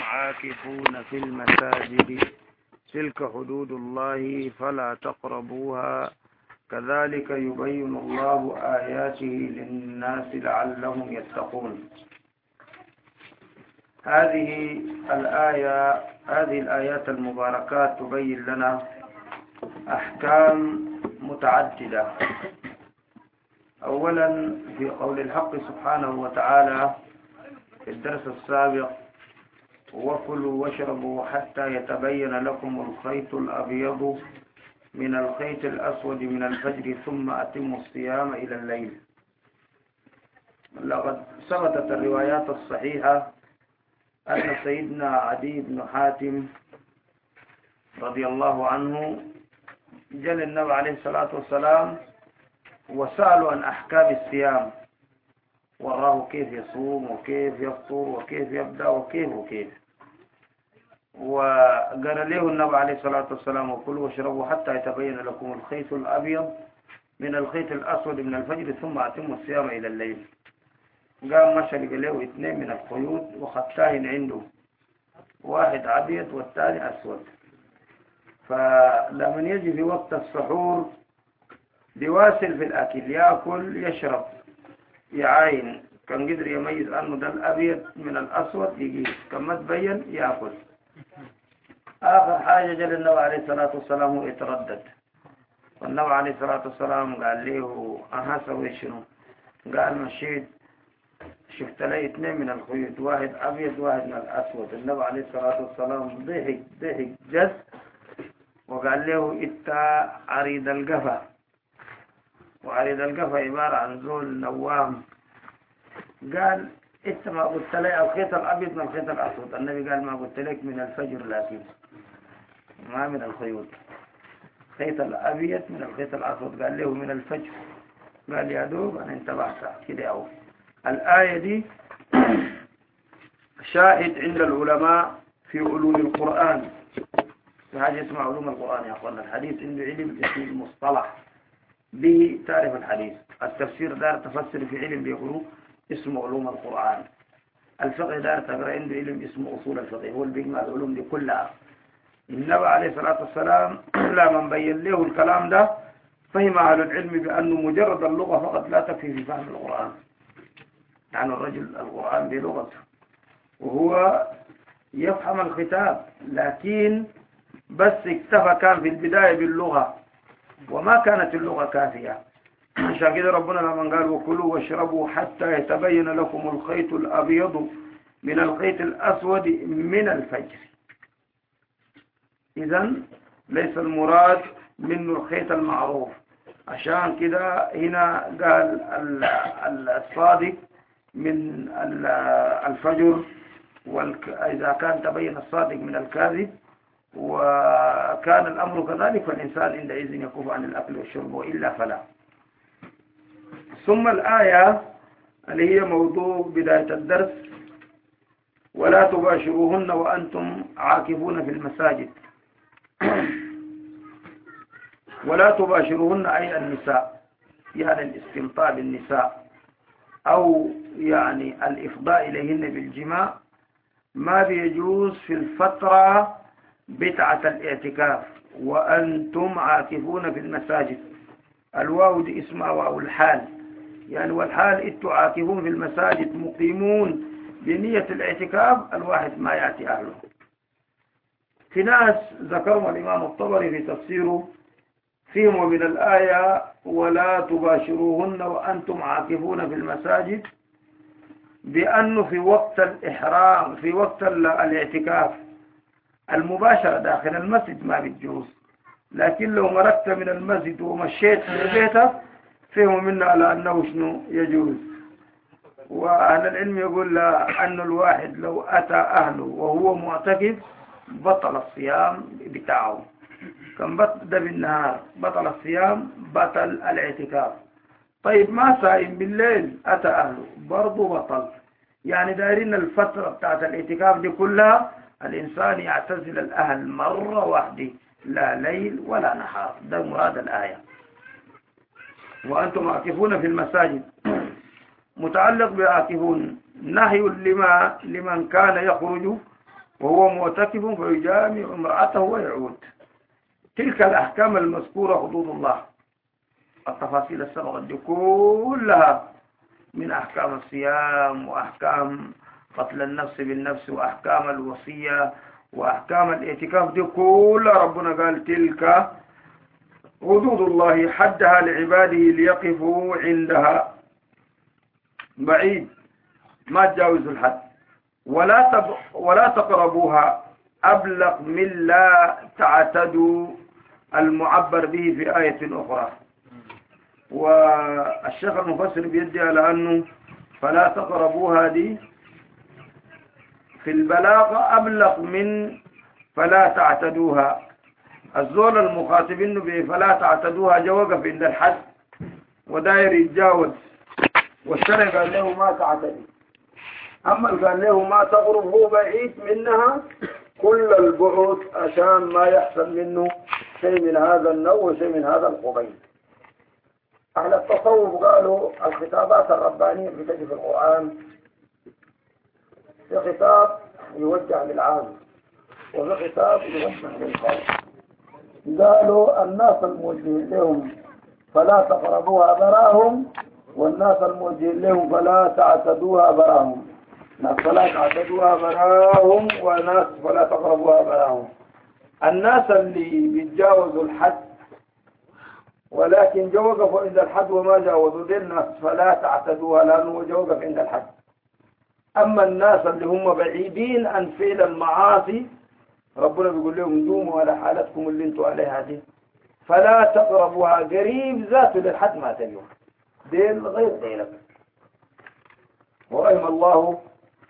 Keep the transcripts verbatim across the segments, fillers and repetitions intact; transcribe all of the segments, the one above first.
عاكفون في المساجد تلك حدود الله فلا تقربوها كذلك يبين الله آياته للناس لعلهم يتقون. هذه الآية هذه الآيات المباركات تبين لنا أحكام متعددة. أولا في قول الحق سبحانه وتعالى في الدرس السابق: وكلوا واشربوا حتى يتبين لكم الخيط الأبيض من الخيط الأسود من الفجر ثم أتموا الصيام إلى الليل. لقد ثبتت الروايات الصحيحة أن سيدنا عدي بن حاتم رضي الله عنه جاء النبي عليه الصلاة والسلام وسألوا عن أحكام الصيام، وراه كيف يصوم وكيف يفطر وكيف يبدأ وكيف وكيف وقال له النبي عليه الصلاة والسلام: وكلوا واشربوا حتى يتبين لكم الخيط الأبيض من الخيط الأسود من الفجر ثم أتموا الصيام إلى الليل. قام مشى لقى له اثنين من الخيوط وخطاهن عنده، واحد أبيض والثاني أسود. فلما يجي في وقت السحور بيواصل في الأكل، يأكل يشرب يعاين، كان قدر يميز أنه ده الأبيض من الأسود يجي، كما تبين يأكل. آخر حاجة جل النبي عليه الصلاة والسلام يتردد، والنبي عليه الصلاة والسلام قال له: أها سوي شنو؟ قال: مشيت شفت لي اثنين من الخيوط، واحد أبيض واحد من الأسود. النبي عليه الصلاة والسلام ضحك ضحك جد وقال له: إنت عريض القفا، وعريض القفا عبارة عن زول نوام. قال: إنت ما قلت لي الخيط الأبيض من الخيط الأسود؟ النبي قال: ما قلت لك من الفجر، لكن ما من الخيوط. خيط الأبيض من الخيط الأسود. قال له: من الفجر. قال: يا دوب أنا انتبهت كده. أو الآية دي شاهد عند العلماء في علوم القرآن، في حاجة اسمها علوم القرآن يا أخوانا. الحديث عنده علم اسمه المصطلح، به تعرف الحديث. التفسير دار تفسر في علم بيقولوا اسمه علوم القرآن. الفقه دار تقرأ عنده علم اسمه أصول الفقه، هو اللي بيجمع العلوم دي كلها. النبي عليه الصلاة والسلام لما بين له الكلام ده فهم أهل العلم بأنه مجرد اللغة فقط لا تكفي في فهم القرآن. يعني الرجل القرآن بلغته وهو يفهم الخطاب، لكن بس اكتفى كان في البداية باللغة وما كانت اللغة كافية. عشان كده ربنا لما قال: وكلوا واشربوا حتى يتبين لكم الخيط الأبيض من الخيط الأسود من الفجر. إذن ليس المراد منه الخيط المعروف. عشان كده هنا قال الصادق من الفجر، وإذا كان تبين الصادق من الكاذب وكان الأمر كذلك فالإنسان عندئذ يكف عن الأكل والشرب، وإلا فلا. ثم الآية اللي هي موضوع بداية الدرس: ولا تباشروهن وأنتم عاكفون في المساجد. ولا تباشروهن أي النساء، يعني الاستمتاع بالنساء أو يعني الإفضاء إليهن بالجماع ما بيجوز في الفترة بتاعة الاعتكاف. وأنتم عاكفون في المساجد، الواو دي اسمها واو الحال، يعني والحال انتم عاكفون في المساجد مقيمون بنية الاعتكاف، الواحد ما يأتي أهله. في ناس ذكروا الإمام الطبري في تفسيره فيهم من الآية: ولا تباشروهن وأنتم عاكفون في المساجد، بأنه في وقت الإحرام في وقت الاعتكاف المباشرة داخل المسجد ما بتجوز، لكن لو مركت من المسجد ومشيت في بيتك فهم منا على أنه شنو يجوز. وأهل العلم يقول أن الواحد لو أتى أهله وهو معتكف بطل الصيام بتاعه، كان بدأ بالنهار بطل الصيام بطل الاعتكاف. طيب ما صايم بالليل أتى أهله برضو بطل. يعني دايرين الفترة بتاعت الاعتكاف دي كلها الإنسان يعتزل الأهل مرة واحدة، لا ليل ولا نهار. ده مراد الآية. وأنتم عاكفون في المساجد متعلق بعاكفون نهي لما لمن كان يخرج وهو معتكف فيجامع امرأته ويعود. تلك الأحكام المذكورة حدود الله. التفاصيل السبقة دي كلها من أحكام الصيام وأحكام قتل النفس بالنفس وأحكام الوصية وأحكام الاعتكاف دي كلها ربنا قال تلك حدود الله حدها لعباده ليقفوا عندها بعيد ما تجاوز الحد. ولا تب... ولا تقربوها أبلغ من لا تعتدوا المعبر به في آية أخرى. والشيخ المفسر بيدي على أنه فلا تقربوها دي في البلاغة أبلغ من فلا تعتدوها. الزول المخاطبين به فلا تعتدوها جوقف عند الحد وداير يتجاوز، والشرع قال له ما تعتدي. أما قال له ما تقرب هو بعيد منها كل البعد عشان ما يحصل منه شيء من هذا النوع وشيء من هذا القبيل. أهل التصوف قالوا الخطابات الربانية بتجي في القرآن في خطاب يوجه للعام وفي خطاب يوجه للخاص. قالوا الناس الموجهين لهم فلا تقربوها براهم، والناس الموجهين لهم فلا تعتدوها براهم. ناس فلا تعتدوها براهم وناس فلا تقربوها براهم. الناس اللي بيتجاوزوا الحد ولكن جوقفوا عند الحد وما جاوزوا دي الناس فلا تعتدوها لأنه جوقف عند الحد. أما الناس اللي هم بعيدين عن فعل المعاصي ربنا بيقول لهم دوموا على حالتكم اللي انتوا عليها دي فلا تقربوها، قريب ذاته للحد ما تجوا دين غير دينك. ورحم الله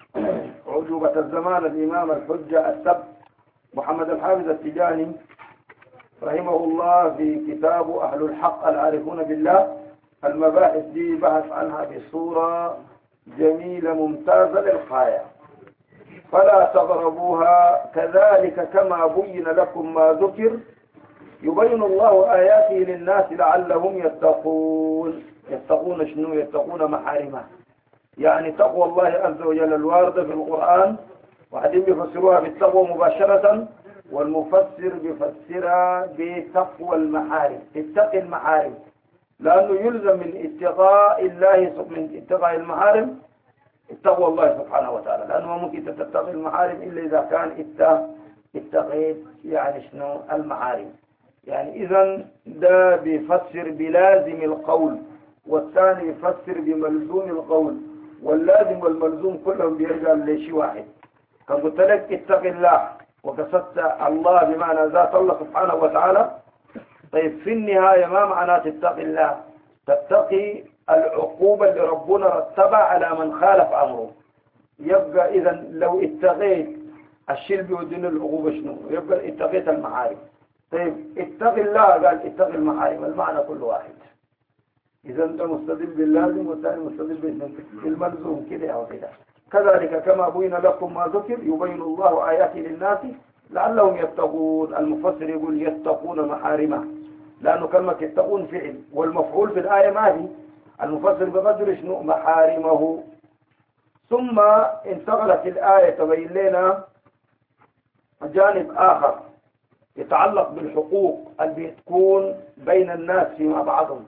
عجوبة الزمان الإمام الحجة السب محمد الحافظ التجاني رحمه الله في كتابه أهل الحق العارفون بالله. المباحث دي بحث عنها بصورة جميلة ممتازة للغاية. فلا تقربوها كذلك كما بين لكم ما ذكر يبين الله آياته للناس لعلهم يتقون. يتقون شنو؟ يتقون محارمه، يعني تقوى الله عز وجل الواردة في القرآن. وبعدين بيفسروها بالتقوى مباشرة، والمفسر بيفسرها بتقوى المحارم. اتقي المحارم لأنه يلزم من اتقاء الله من اتقاء المحارم اتقوى الله سبحانه وتعالى، لأنه ممكن تتقي المحارم إلا إذا كان اتقيت يعني شنو المحارم. يعني إذا ده بيفسر بلازم القول والثاني يفسر بملزوم القول، واللازم والملزوم كلهم بيرجع لشيء واحد. كان قلت لك اتق الله وقصدت الله بمعنى ذات الله سبحانه وتعالى. طيب في النهاية ما معنى تتقي الله؟ تتقي العقوبة اللي ربنا رتبها على من خالف أمره. يبقى إذا لو اتقيت الشيء اللي بيودينا العقوبة شنو؟ يبقى اتقيت المحارم. طيب اتقي الله قال اتقي المحارم، المعنى كل واحد. إذا أنت مستدل باللازم والثاني مستدل بالملزوم كده أو كده. كذلك كما بين لكم ما ذكر يبين الله آياته للناس لعلهم يتقون. المفسر يقول يتقون محارمه لأنه كلمة يتقون فعل والمفعول في الآية ما هي. المفسر بقدر شنو محارمه. ثم انتقلت الآية تبين لنا جانب آخر يتعلق بالحقوق اللي بتكون بين الناس فيما بعضهم.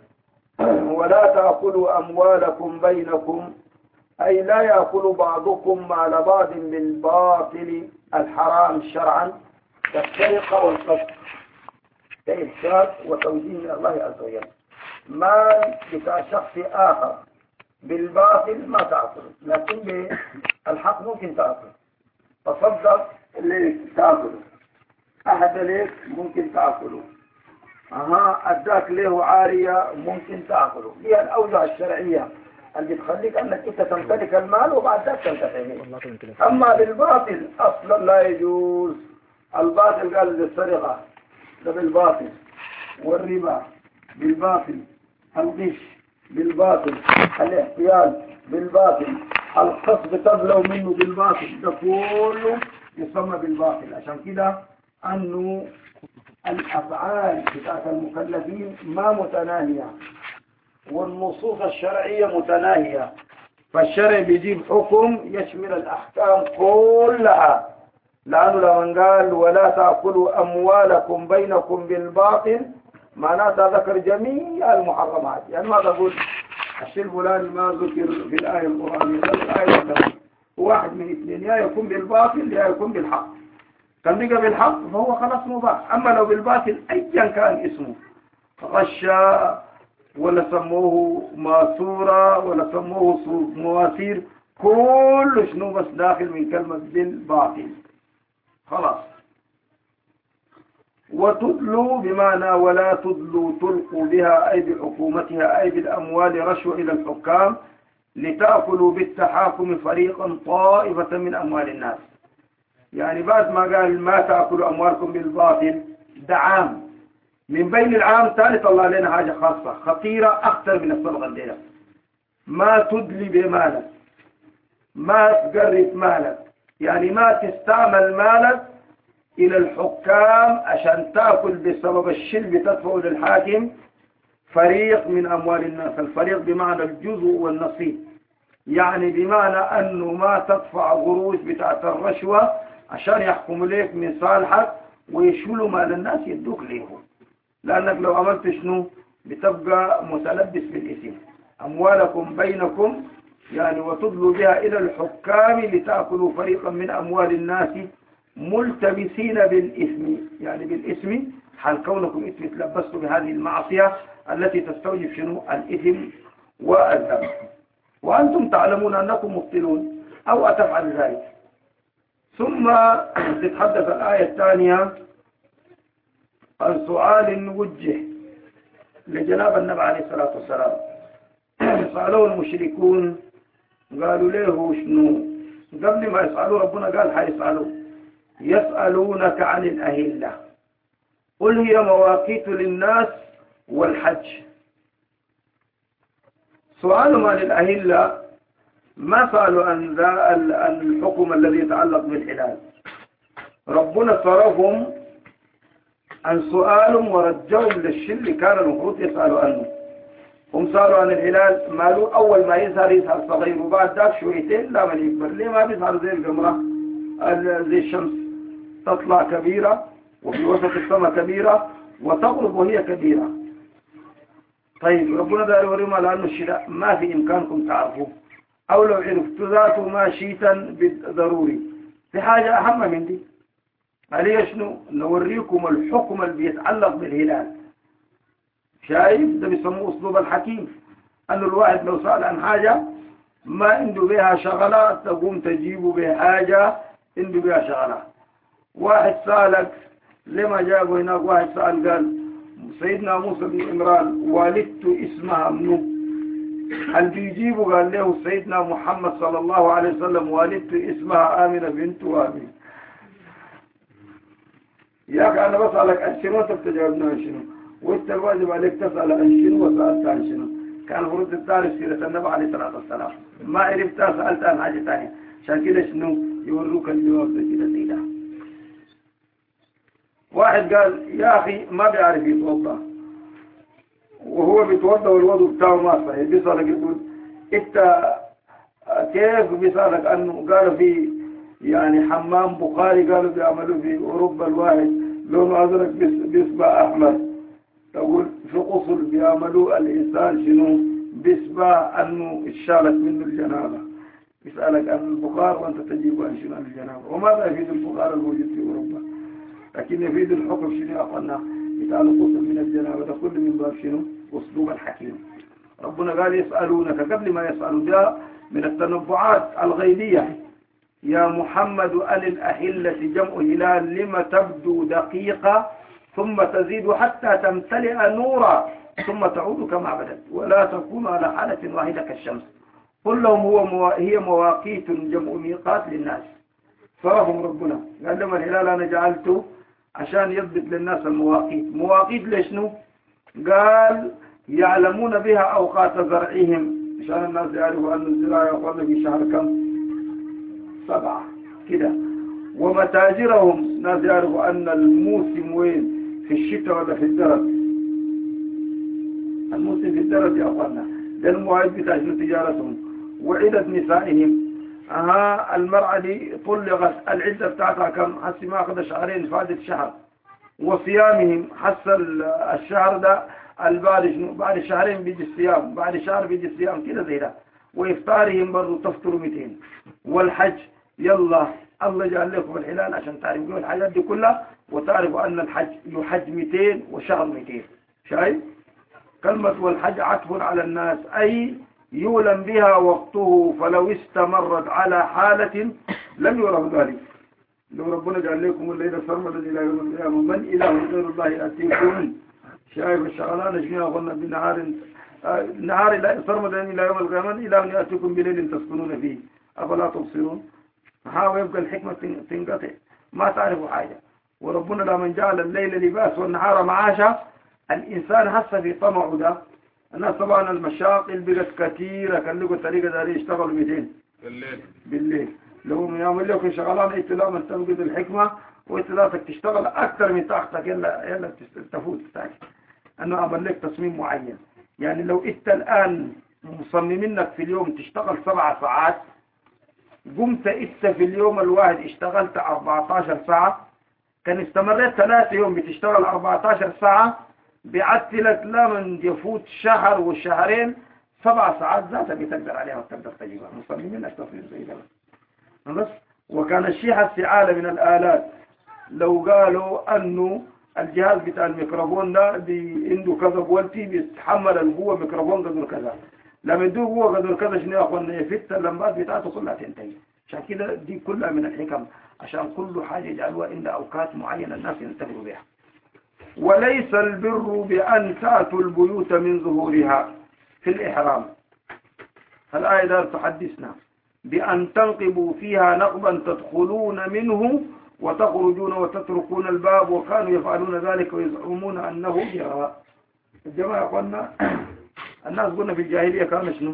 ولا تأكلوا أموالكم بينكم، أي لا يأكل بعضكم مال بعض بالباطل الحرام شرعا كالسرقة والقتل كإفساد وتوجيه من الله عز وجل. مال بتاع شخص آخر بالباطل ما تأكله، لكن بالحق ممكن تأكله. تصدق ليك تأكله، أحد ليك ممكن تأكله، أها أداك له عارية ممكن تأكله. هي الأوجه الشرعية اللي بتخليك أنك أنت تمتلك المال وبعد ذلك تنتفع منه. أما بالباطل أصلا لا يجوز. الباطل قال للسرقة ده بالباطل، والربا بالباطل، الغش بالباطل، الاحتيال بالباطل، القصد تبلو منه بالباطل، ده كله يسمى بالباطل. عشان كده أنه الأفعال بتاعت المكلفين ما متناهية والنصوص الشرعية متناهية، فالشرع بيجيب حكم يشمل الأحكام كلها لأنه لمن قال ولا تأكلوا أموالكم بينكم بالباطل معناتها ذكر جميع المحرمات. يعني ما تقول الشيء الفلاني ما ذكر في الآية القرآنية، الآية القرآنية واحد من اثنين، يا يكون بالباطل يا يكون بالحق. كان بقى بالحق فهو خلاص مباح. أما لو بالباطل أيا كان اسمه، غشا ولا سموه ماسورة ولا سموه مواسير، كل شنو بس داخل من كلمة بالباطل خلاص. وتدلوا بمعنى ولا تدلوا تلقوا بها أي بحكومتها أي بالأموال رشوة إلى الحكام لتأكلوا بالتحاكم فريقا طائفة من أموال الناس. يعني بعد ما قال ما تأكلوا أموالكم بالباطل ده عام، من بين العام ثالث الله لنا حاجة خاصة خطيرة أكثر من الصبغة الليلة. ما تدلي بمالك، ما تقرب مالك، يعني ما تستعمل مالك إلى الحكام عشان تأكل بسبب الشلب تدفعه للحاكم فريق من أموال الناس. الفريق بمعنى الجزء والنصيب، يعني بمعنى أنه ما تدفع قروش بتاعت الرشوة عشان يحكموا لك من صالحك ويشولوا مال الناس يدوك ليهم، لأنك لو عملت شنو بتبقى متلبس بالإثم. أموالكم بينكم يعني وتدلوا بها إلى الحكام لتأكلوا فريقا من أموال الناس ملتبسين بالإثم، يعني بالإثم حال كونكم إثم تلبستوا بهذه المعصية التي تستوجب شنو الإثم والذنب وأنتم تعلمون أنكم مبطلون أو أتفعل ذلك. ثم تتحدث الآية الثانية عن سؤال وجه لجناب النبي عليه الصلاة والسلام. سألوا المشركون قالوا له شنو قبل ما يسألوا ربنا قال حيسألوا يسألونك عن الأهلة قل هي مواقيت للناس والحج. سؤالهم عن الأهلة ما سألوا عن ذا الحكم الذي يتعلق بالحلال، ربنا صرفهم عن سؤالهم ورجوهم للشيء اللي كان المفروض يسألوا عنه. هم سألوا عن الهلال مالوا أول ما يظهر يظهر صغير وبعد ذاك شويتين لا من يكبر. ليه ما بيظهر زي القمرة زي الشمس تطلع كبيرة وفي وسط السماء كبيرة وتغرب وهي كبيرة؟ طيب ربنا دار يوريهم على أنه الشيء ما في إمكانكم تعرفوه، أو لو عرفتوا ذاته ما شيئا بالضروري. في حاجة أهم من دي، عليه شنو نوريكم الحكم اللي بيتعلق بالهلال. شايف ده بيسموه أسلوب الحكيم، أنه الواحد لو سأل عن حاجة ما عنده بها شغلة تقوم تجيبه بحاجة عنده بها شغلة. واحد سألك لما جابوا هناك، واحد سأل قال سيدنا موسى بن عمران والدته اسمها منو؟ هل بيجيبوا قال له سيدنا محمد صلى الله عليه وسلم والدته اسمها آمنة بنت وابي. يا أخي أنا بسألك عن شنو وأنت بتجاوبنا عن شنو، وأنت الواجب عليك تسأل عن شنو وسألت عن شنو. كان المفروض تعرف سيرة النبي عليه الصلاة والسلام، ما عرفتها سألت عن حاجة ثانية، عشان كده شنو يوروك الجواب ده كده زي ده. واحد قال يا أخي ما بيعرف يتوضأ، وهو بيتوضأ والوضوء بتاعه ما صحيح، بيسألك يقول أنت كيف؟ بيسألك أنه قالوا في يعني حمام بخاري قالوا بيعملوا في أوروبا الواحد لونه أزرق بيصبح أحمر، تقول في قصر بيعملوا الإنسان شنو بيصبح أنه اتشالت منه الجنابة. بيسألك عن البخار وأنت تجيب عن شنو الجنابة. وماذا يفيد البخار الموجود في أوروبا؟ لكن يفيد الحكم شنو أقلنا بتاعنا قصر من الجنابة. ده كل من باب شنو أسلوب الحكيم. ربنا قال يسألونك قبل ما يسألوا ده من التنبعات الغيبية. يا محمد أن الأهلة جمع هلال لما تبدو دقيقة ثم تزيد حتى تمتلئ نورا ثم تعود كما بدت ولا تكون على حالة واحدة كالشمس. قل لهم هو موا... هي مواقيت جمع ميقات للناس. صرفهم ربنا قال لما الهلال أنا جعلته عشان يضبط للناس المواقيت. مواقيت ليشنو؟ قال يعلمون بها أوقات زرعهم عشان الناس يعرفوا أن الزراعة يقول في شهر كم؟ سبعة كده. ومتاجرهم ناس يعرفوا أن الموسم وين؟ في الشتاء ولا في الدرج؟ الموسم في الدرج يا أخوانا. ده المواعيد بتاعت تجارتهم. وعدد نسائهم أها المرأة دي طلقت العدة بتاعتها كم؟ حسي ما أخذ شهرين فادت شهر. وصيامهم حس الشهر ده البعد بعد شهرين بيجي الصيام، بعد شهر بيجي الصيام كده زي ده. وإفطارهم برضه تفطروا مئتين. والحج يلا الله جعل لكم الحلال عشان تعرفوا الحاجات دي كلها، وتعرفوا أن الحج يحج مئتين وشهر مئتين. شايف؟ كلمة والحج عطف على الناس، أي يولم بها وقته، فلو استمرت على حالة لم يرى ذلك. لو ربنا جعل لكم الليلة سرمدا إلى يوم القيامة من إله غير الله يأتيكم. شايف الشغلانة جميعا قلنا بنهار نهار لا سرمدا إلى يوم القيامة إله يأتيكم بليل تسكنون فيه أفلا تبصرون. ها يبقى الحكمة تنقطع، ما تعرفوا حاجة. وربنا لمن جعل الليل لباس والنهار معاشا، الإنسان هسه في طمعه ده. الناس طبعا المشاقل بقت كثيرة، كان لقوا طريقة داري يشتغلوا مئتين بالليل بالليل لو يعمل لك شغلان انت لا من تنقذ الحكمة وانت لازم تشتغل أكثر من طاقتك، يلا يلا تفوت تاعك. أنا أعمل لك تصميم معين. يعني لو انت الآن مصممينك في اليوم تشتغل سبع ساعات، قمت انت في اليوم الواحد اشتغلت أربعة عشر ساعة، كان استمريت ثلاثة يوم بتشتغل أربعة عشر ساعة، بعدتلك لا من يفوت شهر وشهرين سبع ساعات ذاتها بتقدر عليها وتقدر تجيبها. مصممين لك تصميم زي ده بس. وكان الشيحة استعالة من الآلات. لو قالوا أنه الجهاز بتاع الميكروفون ده عنده كذا بولتي بيتحمل القوة ميكروفون قدر كذا، لما يدوه قوة قدر كذا شنو يا أخوانا يفت اللمبات بتاعته كلها تنتهي. عشان كده دي كلها من الحكم، عشان كل حاجة يجعلوها عند أوقات معينة الناس ينتبهوا بها. وليس البر بأن تأتوا البيوت من ظهورها في الإحرام. الآية دار تحدثنا بأن تنقبوا فيها نقبا تدخلون منه وتخرجون وتتركون الباب، وكانوا يفعلون ذلك ويزعمون أنه جراء. الجماعة قلنا الناس قلنا في الجاهلية كانوا شنو؟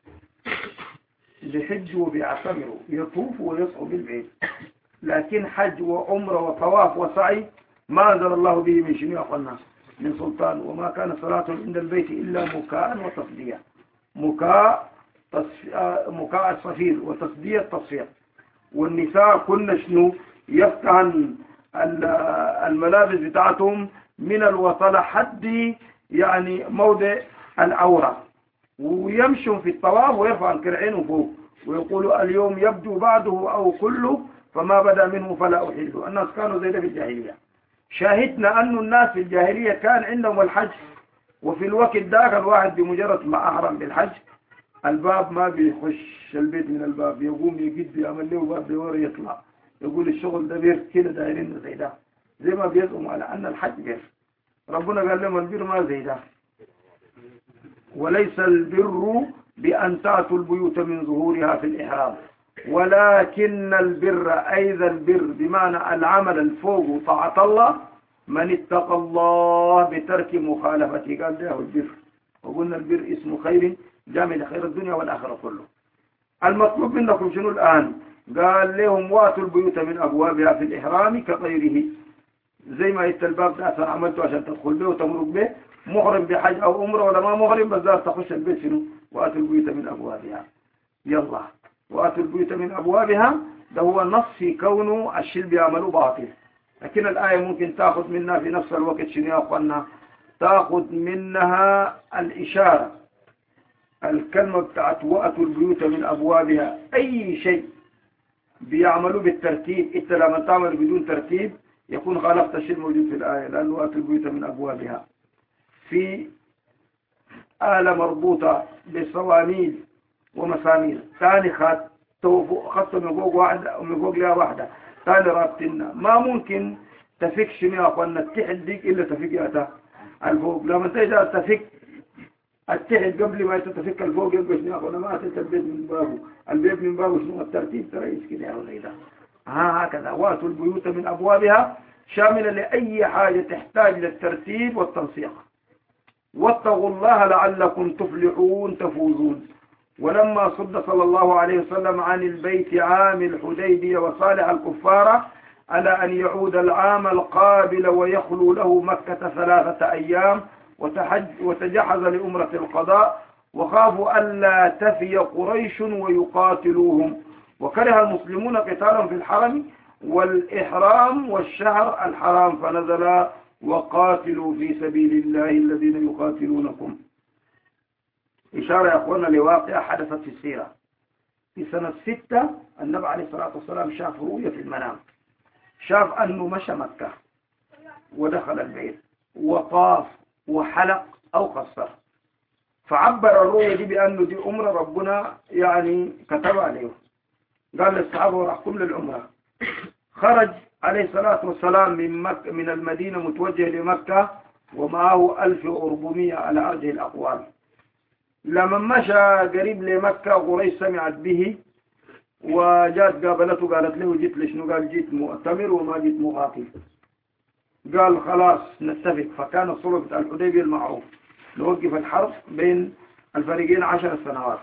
بيحجوا وبيعتمروا يطوفوا ويسعوا بالبيت، لكن حج وعمره وطواف وسعي ما أنزل الله به من شنو قلنا من سلطان. وما كان صلاة عند البيت إلا مكاء وتصدية. مكاء مكاء الصفير وتصدية التصفير. والنساء كنا شنو يفتحن الملابس بتاعتهم من الوصلة حد يعني موضع العورة، ويمشوا في الطواف ويرفع الكرعين فوق ويقولوا اليوم يبدو بعده أو كله فما بدا منه فلا أحله. الناس كانوا زي ده في الجاهلية. شاهدنا أن الناس في الجاهلية كان عندهم الحج، وفي الوقت ذاك الواحد بمجرد ما أحرم بالحج الباب ما بيخش البيت من الباب، يقوم يجد يعمل له باب بوري يطلع يقول الشغل ده بير كده دايرين زي ده، زي ما بيزعموا على أن الحج بير. ربنا قال لهم البر ما زي ده. وليس البر بأن تأتوا البيوت من ظهورها في الإحرام، ولكن البر أيضا البر بمعنى العمل الفوق طاعة الله من اتقى الله بترك مخالفته، قال ده البر. وقلنا البر اسم خير جامع لخير الدنيا والآخرة كله. المطلوب منكم شنو الآن؟ قال لهم واتوا البيوت من أبوابها في الإحرام كغيره، زي ما انت الباب ده أصلا عملته عشان تدخل به وتمرق به، محرم بحج أو عمره ولا ما محرم بس دار تخش البيت شنو؟ واتوا البيوت من أبوابها. يلا واتوا البيوت من أبوابها، ده هو نص في كونه الشيء بيعملوا باطل. لكن الآية ممكن تأخذ منها في نفس الوقت شنو يا أخوانا؟ تأخذ منها الإشارة. الكلمة بتاعت واتوا البيوت من أبوابها، أي شيء بيعملوا بالترتيب انت لما تعمل بدون ترتيب يكون خالفت الشيء الموجود في الآية، لأنه واتوا البيوت من أبوابها في آلة مربوطة بصواميل ومسامير، ثاني خط خط من فوق واحدة ومن فوق لها واحدة، ثاني رابطنا. ما ممكن تفك شنو يا أخوانا التحت ديك إلا تفك ياتا الفوق. لما تيجي تفك التحت قبل ما تتفك الفوق يبقى شنو يا أخوانا ما تتفك البيت من بابه، البيت من بابه شنو الترتيب ترى كده يا وليدا. ها هكذا واتوا البيوت من أبوابها شاملة لأي حاجة تحتاج للترتيب والتنسيق. واتقوا الله لعلكم تفلحون تفوزون. ولما صد صلى الله عليه وسلم عن البيت عام الحديبية وصالح الكفار على أن يعود العام القابل ويخلو له مكة ثلاثة أيام وتحج وتجهز لأمرة القضاء، وخافوا ألا تفي قريش ويقاتلوهم وكره المسلمون قتالهم في الحرم والإحرام والشهر الحرام فنزل وقاتلوا في سبيل الله الذين يقاتلونكم. إشارة يا أخوانا لواقع حدثت في السيرة. في سنة ستة النبي عليه الصلاة والسلام شاف رؤية في المنام، شاف أنه مشى مكة ودخل البيت وطاف وحلق أو قصر، فعبر الرؤية دي بأنه دي عمرة ربنا يعني كتب عليه. قال للصحابة وراحكم للعمرة. خرج عليه الصلاة والسلام من مكة من المدينة متوجه لمكة ومعه ألف وأربعمائة على أرجح الأقوال. لما مشى قريب لمكة قريش سمعت به وجاءت قابلته قالت له جيت لشنو؟ قال جيت مؤتمر وما جيت مقاتل. قال خلاص نتفق. فكان الصلح بتاع الحديبية المعروف نوقف الحرب بين الفريقين عشر سنوات،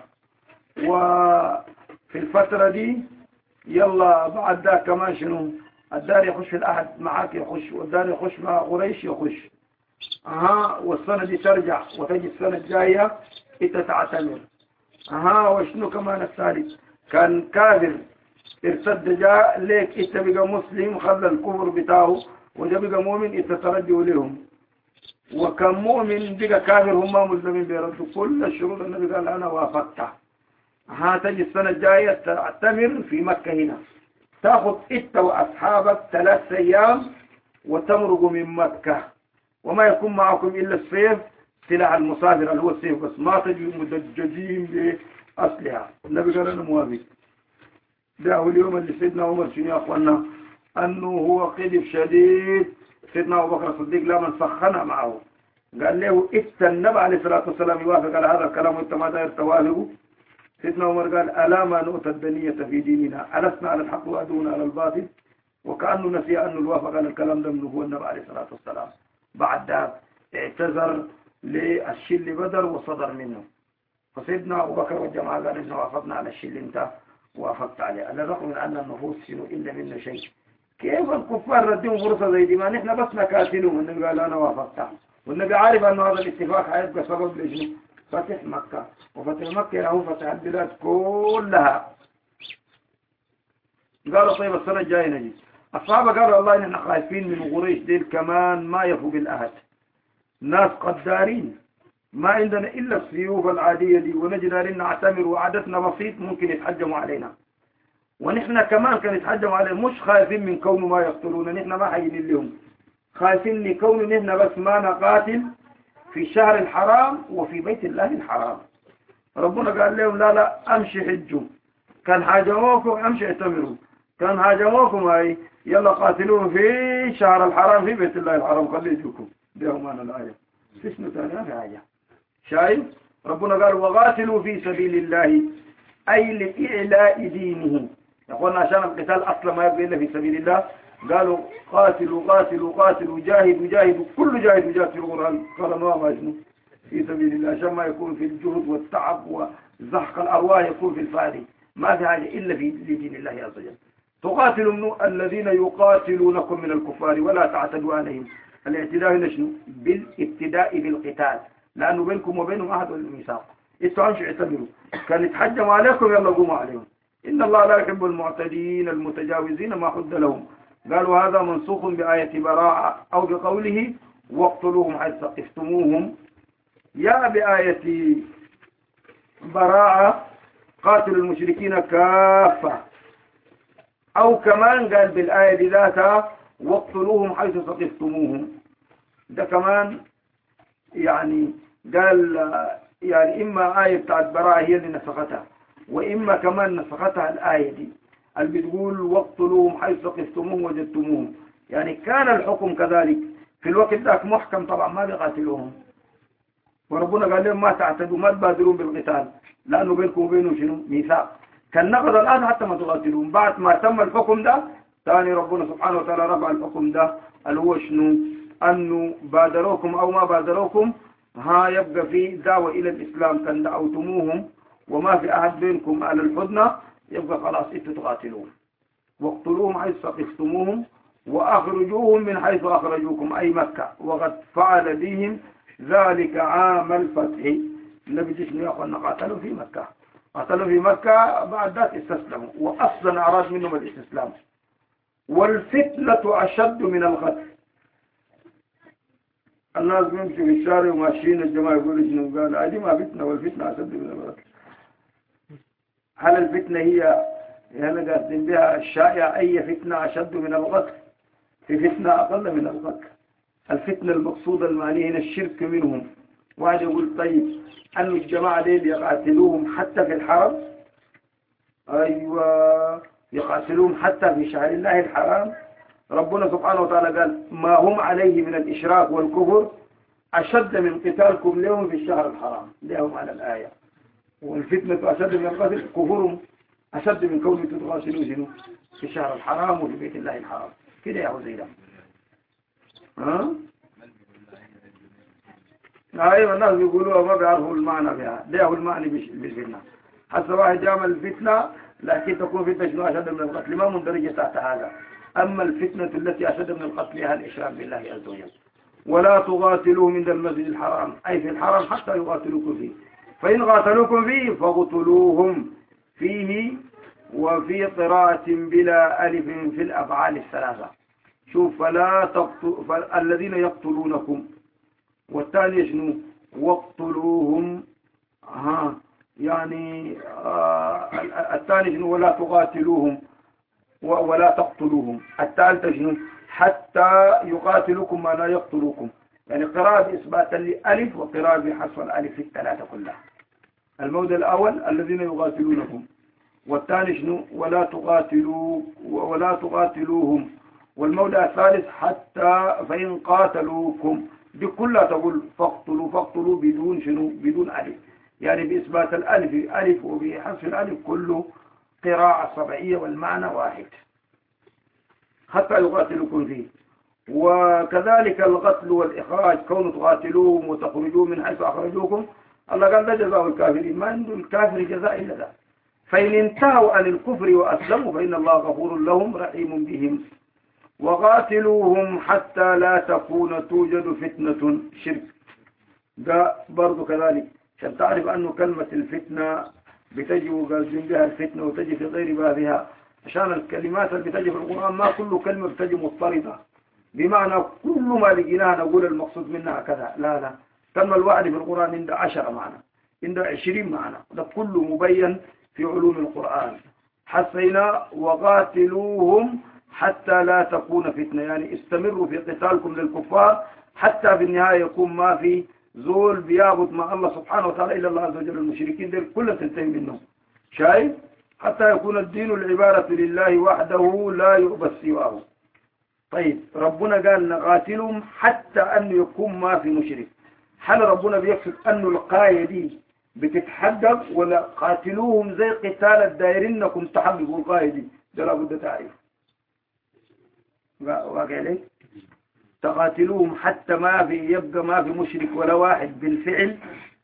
وفي الفترة دي يلا بعد ذاك كمان شنو الدار يخش في الأحد معاك يخش، والدار يخش مع قريش يخش. أها والسنة دي ترجع وتجي السنة الجاية انت تعتمر. أها وشنو كمان الثالث؟ كان كافر ارتد جاء ليك انت بقى مسلم خلى الكفر بتاعه وجا بقى مؤمن انت ترجعوا لهم، وكان مؤمن بقى كافر هم مسلمين بيردوا كل الشروط. النبي قال أنا وافقتها. ها تجي السنة الجاية تعتمر في مكة هنا، تاخذ انت واصحابك ثلاث ايام وتمرقوا من مكة، وما يكون معكم الا السيف سلاح المسافر اللي هو السيف بس، ما تجوا مدججين بأسلحة. النبي قال انا موافق. ده هو اليوم اللي سيدنا عمر شنو يا اخوانا انه هو قذف شديد. سيدنا ابو بكر الصديق لما سخنها معه قال له انت النبي عليه الصلاه والسلام يوافق على هذا الكلام وانت ما داير توافقه. سيدنا عمر قال ألا ما نؤتى الدنية في ديننا، ألسنا على الحق وأدونا على الباطل. وكأنه نسي أنه الوافق على الكلام ده منه هو النبي عليه الصلاة والسلام. بعد ذلك اعتذر للشل بدر وصدر منه. فسيدنا أبو بكر والجماعة قال إنه وافقنا على الشل انت وافقت عليه، على الرغم من أن النفوس شنو إلا منه شيء. كيف الكفار ردهم فرصة زي دي؟ ما نحن بس نكاتلهم. النبي قال أنا وافقت، والنبي عارف أنه هذا الاتفاق هيبقى سبب لشنو؟ فتح مكة. وفتح مكة هو فتح البلاد كلها. قالوا طيب السنة الجاية نجي. الصحابة قالوا والله إننا خايفين من قريش ديل كمان ما يفوا بالأهد، ناس قدارين ما عندنا إلا السيوف العادية دي، ونجنا لنا نعتمر وعددنا بسيط ممكن يتحجموا علينا، ونحن كمان كان يتحجموا علينا. مش خايفين من كونه ما يقتلون، نحن ما حيين لهم، خايفين لكونه نحن بس ما نقاتل في الشهر الحرام وفي بيت الله الحرام. ربنا قال لهم لا لا امشي حجوا، كان هاجموكم امشي اعتمروا، كان هاجموكم هاي يلا قاتلوهم في الشهر الحرام في بيت الله الحرام خليه يجوكم. ده معنى الآية. فيش ثاني في حاجة. شايف ربنا قال وقاتلوا في سبيل الله أي لإعلاء دينه. يقولنا عشان القتال أصلا ما يبقى إلا في سبيل الله. قالوا قاتلوا قاتلوا قاتلوا جاهدوا جاهدوا كل جاهد وجاهد في القرآن. قال الله ما اسمه في سبيل الله عشان ما يكون في الجهد والتعب وزحق الأرواح يكون في الفادي. ما في حاجة إلا في دين الله عز وجل. تقاتلوا الذين يقاتلونكم من الكفار ولا تعتدوا عليهم. الاعتداء هنا شنو؟ بالابتداء بالقتال، لأنه بينكم وبينهم عهد والميثاق. انتوا عنشوا اعتبروا كان يتحجم عليكم يلا قوموا عليهم. إن الله لا يحب المعتدين المتجاوزين ما حد لهم. قالوا هذا منسوخ بآية براءة أو بقوله واقتلوهم حيث ثقفتموهم. يا بآية براءة قاتلوا المشركين كافة، أو كمان قال بالآية ذاتها واقتلوهم حيث ثقفتموهم. ده كمان يعني قال يعني إما آية بتاعت براءة هي اللي نسختها، وإما كمان نسختها الآية دي اللي بتقول واقتلوهم حيث ثقفتموهم وجدتموهم. يعني كان الحكم كذلك في الوقت ذاك محكم طبعا ما بيقاتلوهم، وربنا قال لهم ما تعتدوا ما تبادرون بالقتال لأنه بينكم وبينهم شنو ميثاق. كان نقض الآن حتى ما تقاتلوهم. بعد ما تم الحكم ده ثاني ربنا سبحانه وتعالى رفع الحكم ده اللي هو شنو؟ أنه بادروكم أو ما بادروكم ها يبقى في دعوة إلى الإسلام كان دعوتموهم وما في أحد بينكم على الحدنة يبقى خلاص انتوا تقاتلوهم. واقتلوهم حيث ثقفتموهم وأخرجوهم من حيث أخرجوكم أي مكة وقد فعل بهم ذلك عام الفتح. النبي جسمه يقول نقاتلوا في مكة قاتلوا في مكة بعد ذلك استسلموا، وأصلا أراد منهم الاستسلام. والفتنة أشد من القتل. الناس بيمشوا في الشارع وماشيين، الجماعة يقولوا شنو؟ قال هذه ما فتنة، والفتنة أشد من القتل. هل الفتنة هي هنا قاصدين بها الشائعة أي فتنة أشد من القتل؟ في فتنة أقل من القتل. الفتنة المقصودة المعنية هنا الشرك منهم. واحد يقول طيب أن الجماعة ديل يقاتلوهم حتى في الحرم؟ أيوة، يقاتلوهم حتى في شهر الله الحرام. ربنا سبحانه وتعالى قال ما هم عليه من الإشراك والكفر أشد من قتالكم لهم في الشهر الحرام. لهم على الآية. والفتنة أشد من القتل، كفرهم أشد من كون تتغاسلوا شنو في الشهر الحرام وفي بيت الله الحرام. كده يا أبو زيدا. ها؟ أيوة، الناس يقولوها ما بيعرفوا المعنى فيها. ده هو المعنى بالفتنة. حتى واحد جامل الفتنة لكن تكون فتنة شنو أشد من القتل، ما مندرجة تحت هذا. أما الفتنة التي أشد من القتل هي الإشراك بالله عز وجل. ولا تقاتلوا من المسجد الحرام، أي في الحرام حتى يقاتلوكم فيه، فإن قاتلوكم فيه فاقتلوهم فيه. وفي قراءة بلا ألف في الأفعال الثلاثة. شوف، فلا تقتل الذين يقتلونكم، والثاني شنو؟ واقتلوهم. ها يعني آه الثاني شنو؟ ولا تقاتلوهم ولا تقتلوهم. الثالث شنو؟ حتى يقاتلوكم ما لا يقتلوكم. يعني قراءة إثباتا لألف وقراءة بحذف الألف في الثلاثة كلها. الموضع الأول الذين يقاتلونكم، والثاني شنو؟ ولا تقاتلوا ولا تقاتلوهم. والموضع الثالث حتى فإن قاتلوكم. دي كلها تقول فاقتلوا فاقتلوا بدون شنو؟ بدون ألف، يعني بإثبات الألف ألف وبحذف الألف كله قراءة سبعية والمعنى واحد. حتى يقاتلوكم فيه. وكذلك القتل والإخراج، كون تقاتلوهم وتخرجوا من حيث أخرجوكم. الله قال ده جزاء الكافرين، ما عنده الكافر جزاء إلا ده. فإن انتهوا عن الكفر وأسلموا فإن الله غفور لهم رحيم بهم. وقاتلوهم حتى لا تكون توجد فتنة شرك. ده برضو كذلك عشان تعرف أنه كلمة الفتنة بتجي وقازم بها الفتنة وتجي في غير بابها. عشان الكلمات اللي بتجي في القرآن ما كل كلمة بتجي مضطردة بمعنى كل ما لقيناها نقول المقصود منها كذا. لا لا، كلمة الواحد في القرآن عنده عشرة معنى، عنده عشرين معنى. ده كله مبين في علوم القرآن. حسينا وقاتلوهم حتى لا تكون فتنة، يعني استمروا في قتالكم للكفار حتى في النهاية يكون ما في زول بيعبد مع الله سبحانه وتعالى إلا الله عز وجل. المشركين دول كلهم تنتهي منهم. شايف؟ حتى يكون الدين العبارة لله وحده لا يؤبى سواه. طيب ربنا قال نقاتلهم حتى أن يكون ما في مشرك. هل ربنا بيقصد أن القاية دي بتتحقق ولا قاتلوهم زي قتال الدائرينكم تحققوا القاية دي؟ ده لابد تعرف. واقع ليه؟ تقاتلوهم حتى ما في يبقى ما في مشرك ولا واحد بالفعل،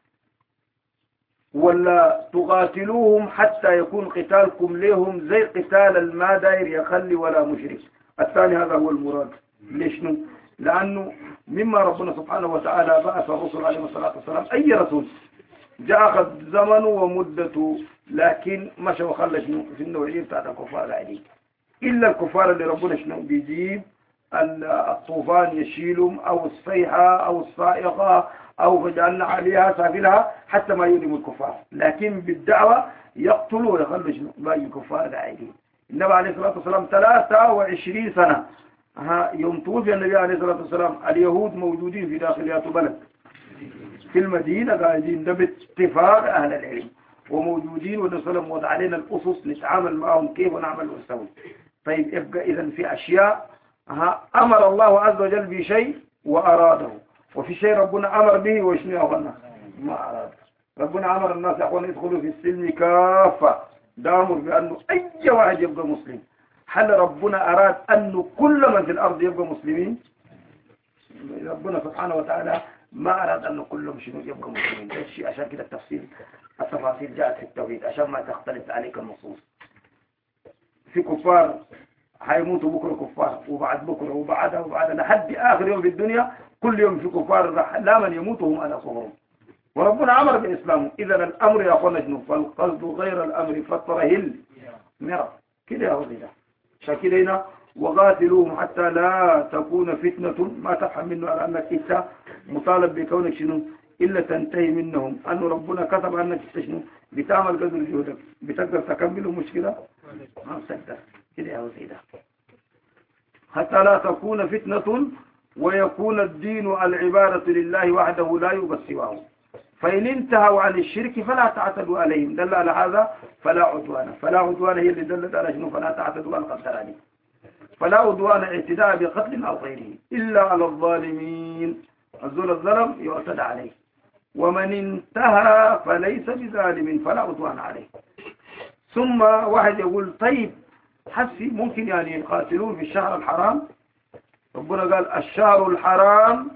ولا تقاتلوهم حتى يكون قتالكم لهم زي قتال الما داير يخلي ولا مشرك. الثاني هذا هو المراد. ليش؟ لأنه مما ربنا سبحانه وتعالى بعث الرسل عليه الصلاة والسلام، أي رسول جاء أخذ زمنه ومدته لكن مشى وخلى شنو في النوعية بتاعت الكفار عليه. إلا الكفار اللي ربنا شنو بيجيب الطوفان يشيلهم أو الصيحة أو الصائقة أو فجعلنا عليها سافلها حتى ما يؤلم الكفار، لكن بالدعوة يقتلوا ويخلوا شنو باقي الكفار عليه. النبي عليه الصلاة والسلام ثلاثة وعشرين سنة ها يوم توفي النبي عليه الصلاة والسلام اليهود موجودين في داخليات بلد في المدينة قاعدين، ده باتفاق أهل العلم وموجودين، والنبي صلى الله عليه وسلم وضع علينا الأسس نتعامل معهم كيف ونعمل ونسوي. طيب يبقى إذا في أشياء ها أمر الله عز وجل بشيء وأراده، وفي شيء ربنا أمر به وشنو أغنى ما أراد. ربنا أمر الناس يقولون يدخلوا في السلم كافة، دامر بأنه أي واحد يبقى مسلم. هل ربنا أراد أنه كل من في الأرض يبقى مسلمين؟ ربنا سبحانه وتعالى ما أراد أنه كلهم شنو يبقى مسلمين. ده الشيء عشان كده التفصيل التفاصيل جاءت في التوحيد عشان ما تختلف عليك النصوص. في كفار هيموتوا بكرة كفار وبعد بكرة وبعدها وبعدها لحد آخر يوم في الدنيا كل يوم في كفار لا من يموتهم على كفرهم وربنا أمر بإسلامه. إذا الأمر يا أخوانا شنو؟ فالقصد غير الأمر فطره المرض كده يا وزيلا. شاكلين وقاتلوهم حتى لا تكون فتنة، ما تفهم منه على أنك إنت مطالب بكونك شنو إلا تنتهي منهم، أنه ربنا كتب أنك شنو بتعمل قدر جهدك، بتقدر تكمل مشكلة ما بتقدر كده يا وزيلا. حتى لا تكون فتنة ويكون الدين العبادة لله وحده لا يبقى سواه، فإن انتهوا عن الشرك فلا تعتدوا عليهم. دل على هذا فلا عدوان، فلا عدوان هي اللي دلت على شنو فلا تعتدوا على القتلاني، فلا عدوان اعتداء بقتل أو غيره إلا على الظالمين. الظلم الظلم يعتدى عليه، ومن انتهى فليس بظالم فلا عدوان عليه. ثم واحد يقول طيب حسي ممكن يعني يقاتلون في الشهر الحرام؟ ربنا قال الشهر الحرام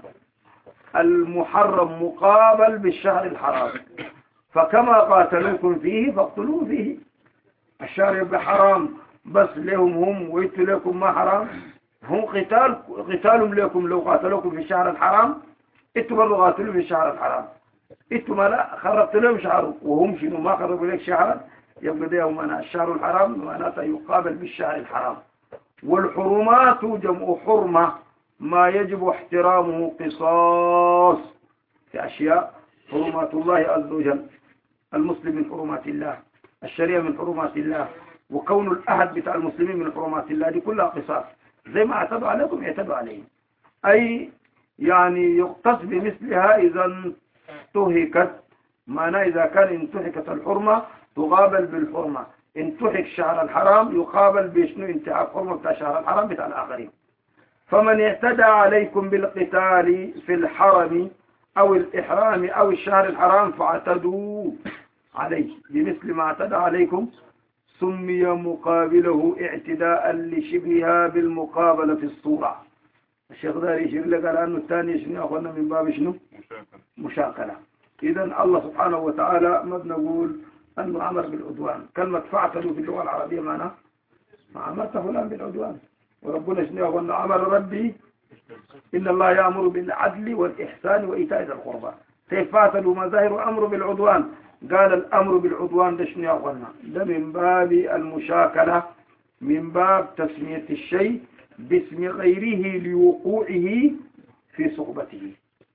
المحرم مقابل بالشهر الحرام، فكما قاتلوكم فيه فاقتلوه فيه. الشهر يبقى حرام بس لهم هم ويتوا لكم ما حرام، هم قتال قتالهم لكم لو قاتلوكم في الشهر الحرام انتوا برضو قاتلوا في الشهر الحرام، انتوا ما لا خربت لهم شهر وهم شنو ما خربوا لك شهر، يبقى ده معنى الشهر الحرام معناته يقابل بالشهر الحرام. والحرمات جمع حرمة ما يجب احترامه قصاص في أشياء. حرمات الله عز وجل، المسلم من حرمات الله، الشريعة من حرمات الله، وكون الأحد بتاع المسلمين من حرمات الله، دي كلها قصاص. زي ما اعتدوا عليكم اعتدوا عليهم، أي يعني يقتص بمثلها إذا انتهكت. معناه إذا كان انتهكت الحرمة تقابل بالحرمة، انتهك شهر الحرام يقابل بشنو انتهاك حرمة بتاع شهر الحرام بتاع الآخرين. فمن اعتدى عليكم بالقتال في الحرم أو الإحرام أو الشهر الحرام فاعتدوا عليه بمثل ما اعتدى عليكم، سمي مقابله اعتداء لشبهها بالمقابلة في الصورة. الشيخ دار يشير لك على أنه الثاني شنو أخونا من باب شنو مشاكلة. إذن الله سبحانه وتعالى ما بنقول أنه أمر بالعدوان. كلمة فاعتدوا في اللغة العربية معناها ما أمرت فلان بالعدوان، وربنا شنو أخونا أمر ربي إن الله يأمر بالعدل والإحسان وإيتاء ذي القربى. فاعتدوا مظاهر أمر بالعدوان، قال الأمر بالعدوان ده شنو أخونا ده من باب المشاكلة، من باب تسمية الشيء باسم غيره لوقوعه في صحبته.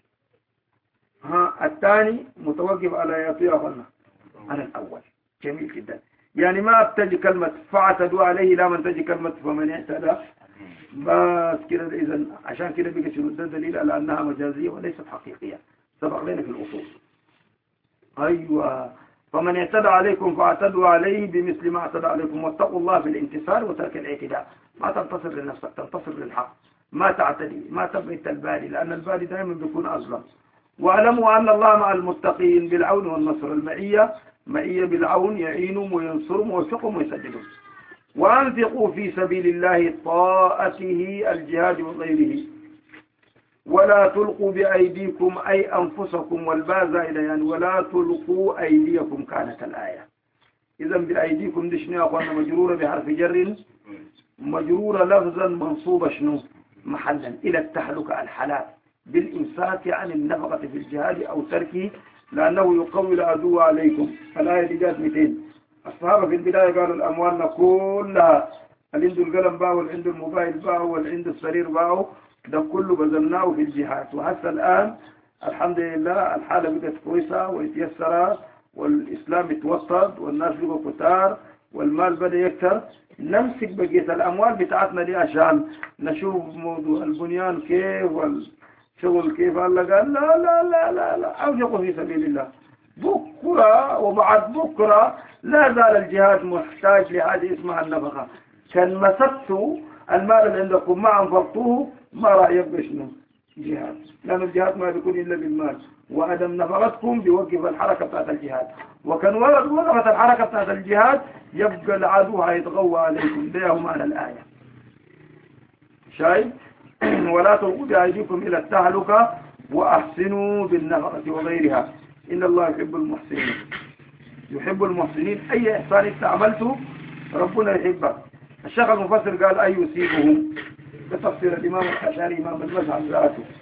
ها الثاني متوقف على يطيع أخونا على الأول. جميل جدا. يعني ما بتجي كلمة فاعتدوا عليه لا من تجي كلمة فمن اعتدى بس كده. إذا عشان كده بيجي شنو ده دليل على أنها مجازية وليست حقيقية، سبق لنا في الأصول. أيوة. فمن اعتدى عليكم فاعتدوا عليه بمثل ما اعتدى عليكم، واتقوا الله في الانتصار وترك الاعتداء. ما تنتصر لنفسك، تنتصر للحق، ما تعتدي، ما تبغي البادي، لأن البادي دائما بيكون أظلم. واعلموا أن الله مع المتقين بالعون والنصر. المعية معية بالعون، يعينهم وينصرهم ويوفقهم ويسددهم. وأنفقوا في سبيل الله طاعته الجهاد وغيره، ولا تلقوا بأيديكم أي أنفسكم، والباء زائدة يعني ولا تلقوا أيديكم كانت الآية. إذا بأيديكم دي شنو يا أخوانا مجرورة بحرف جر، مجرورة لفظا منصوبة شنو محلا إلى التحلك الحلال بالإمساك عن النفقة في الجهاد أو تركه لأنه يقوي العدو عليكم. الآية دي جات مئتين. الصحابة في البداية قالوا الأموالنا كلها، اللي عنده القلم باعه واللي عنده الموبايل باعه واللي عنده السرير باعه، ده كله بذلناه في الجهاد. وحتى الآن الحمد لله الحالة بقت كويسة ويتيسر والإسلام يتوسط والناس بقوا كتار والمال بدأ يكتر. نمسك بقية الأموال بتاعتنا دي عشان نشوف موضوع البنيان كيف والشغل كيف. الله قال لا لا لا لا لا أنفقوا في سبيل الله. بكرة وبعد بكرة لا زال الجهاد محتاج لهذه اسمها النفقة. كان مسكتوا المال اللي عندكم ما أنفقتوه ما راح يبقى شنو جهاد، لأن الجهاد ما بيكون إلا بالمال. وعدم نفقتكم بيوقف الحركة بتاعت الجهاد، وكان وقفت الحركة بتاعت الجهاد يبقى العدو هيتغوى عليكم. ده هم على الآية شايف. ولا تلقوا بأيديكم إلى التهلكة وأحسنوا بالنفقة وغيرها إن الله يحب المحسنين. يحب المحسنين، أي إحسان انت عملته ربنا يحبك. الشيخ المفسر قال أي يصيبهم بتفسير الإمام الحشاري إمام المذهب ذاته،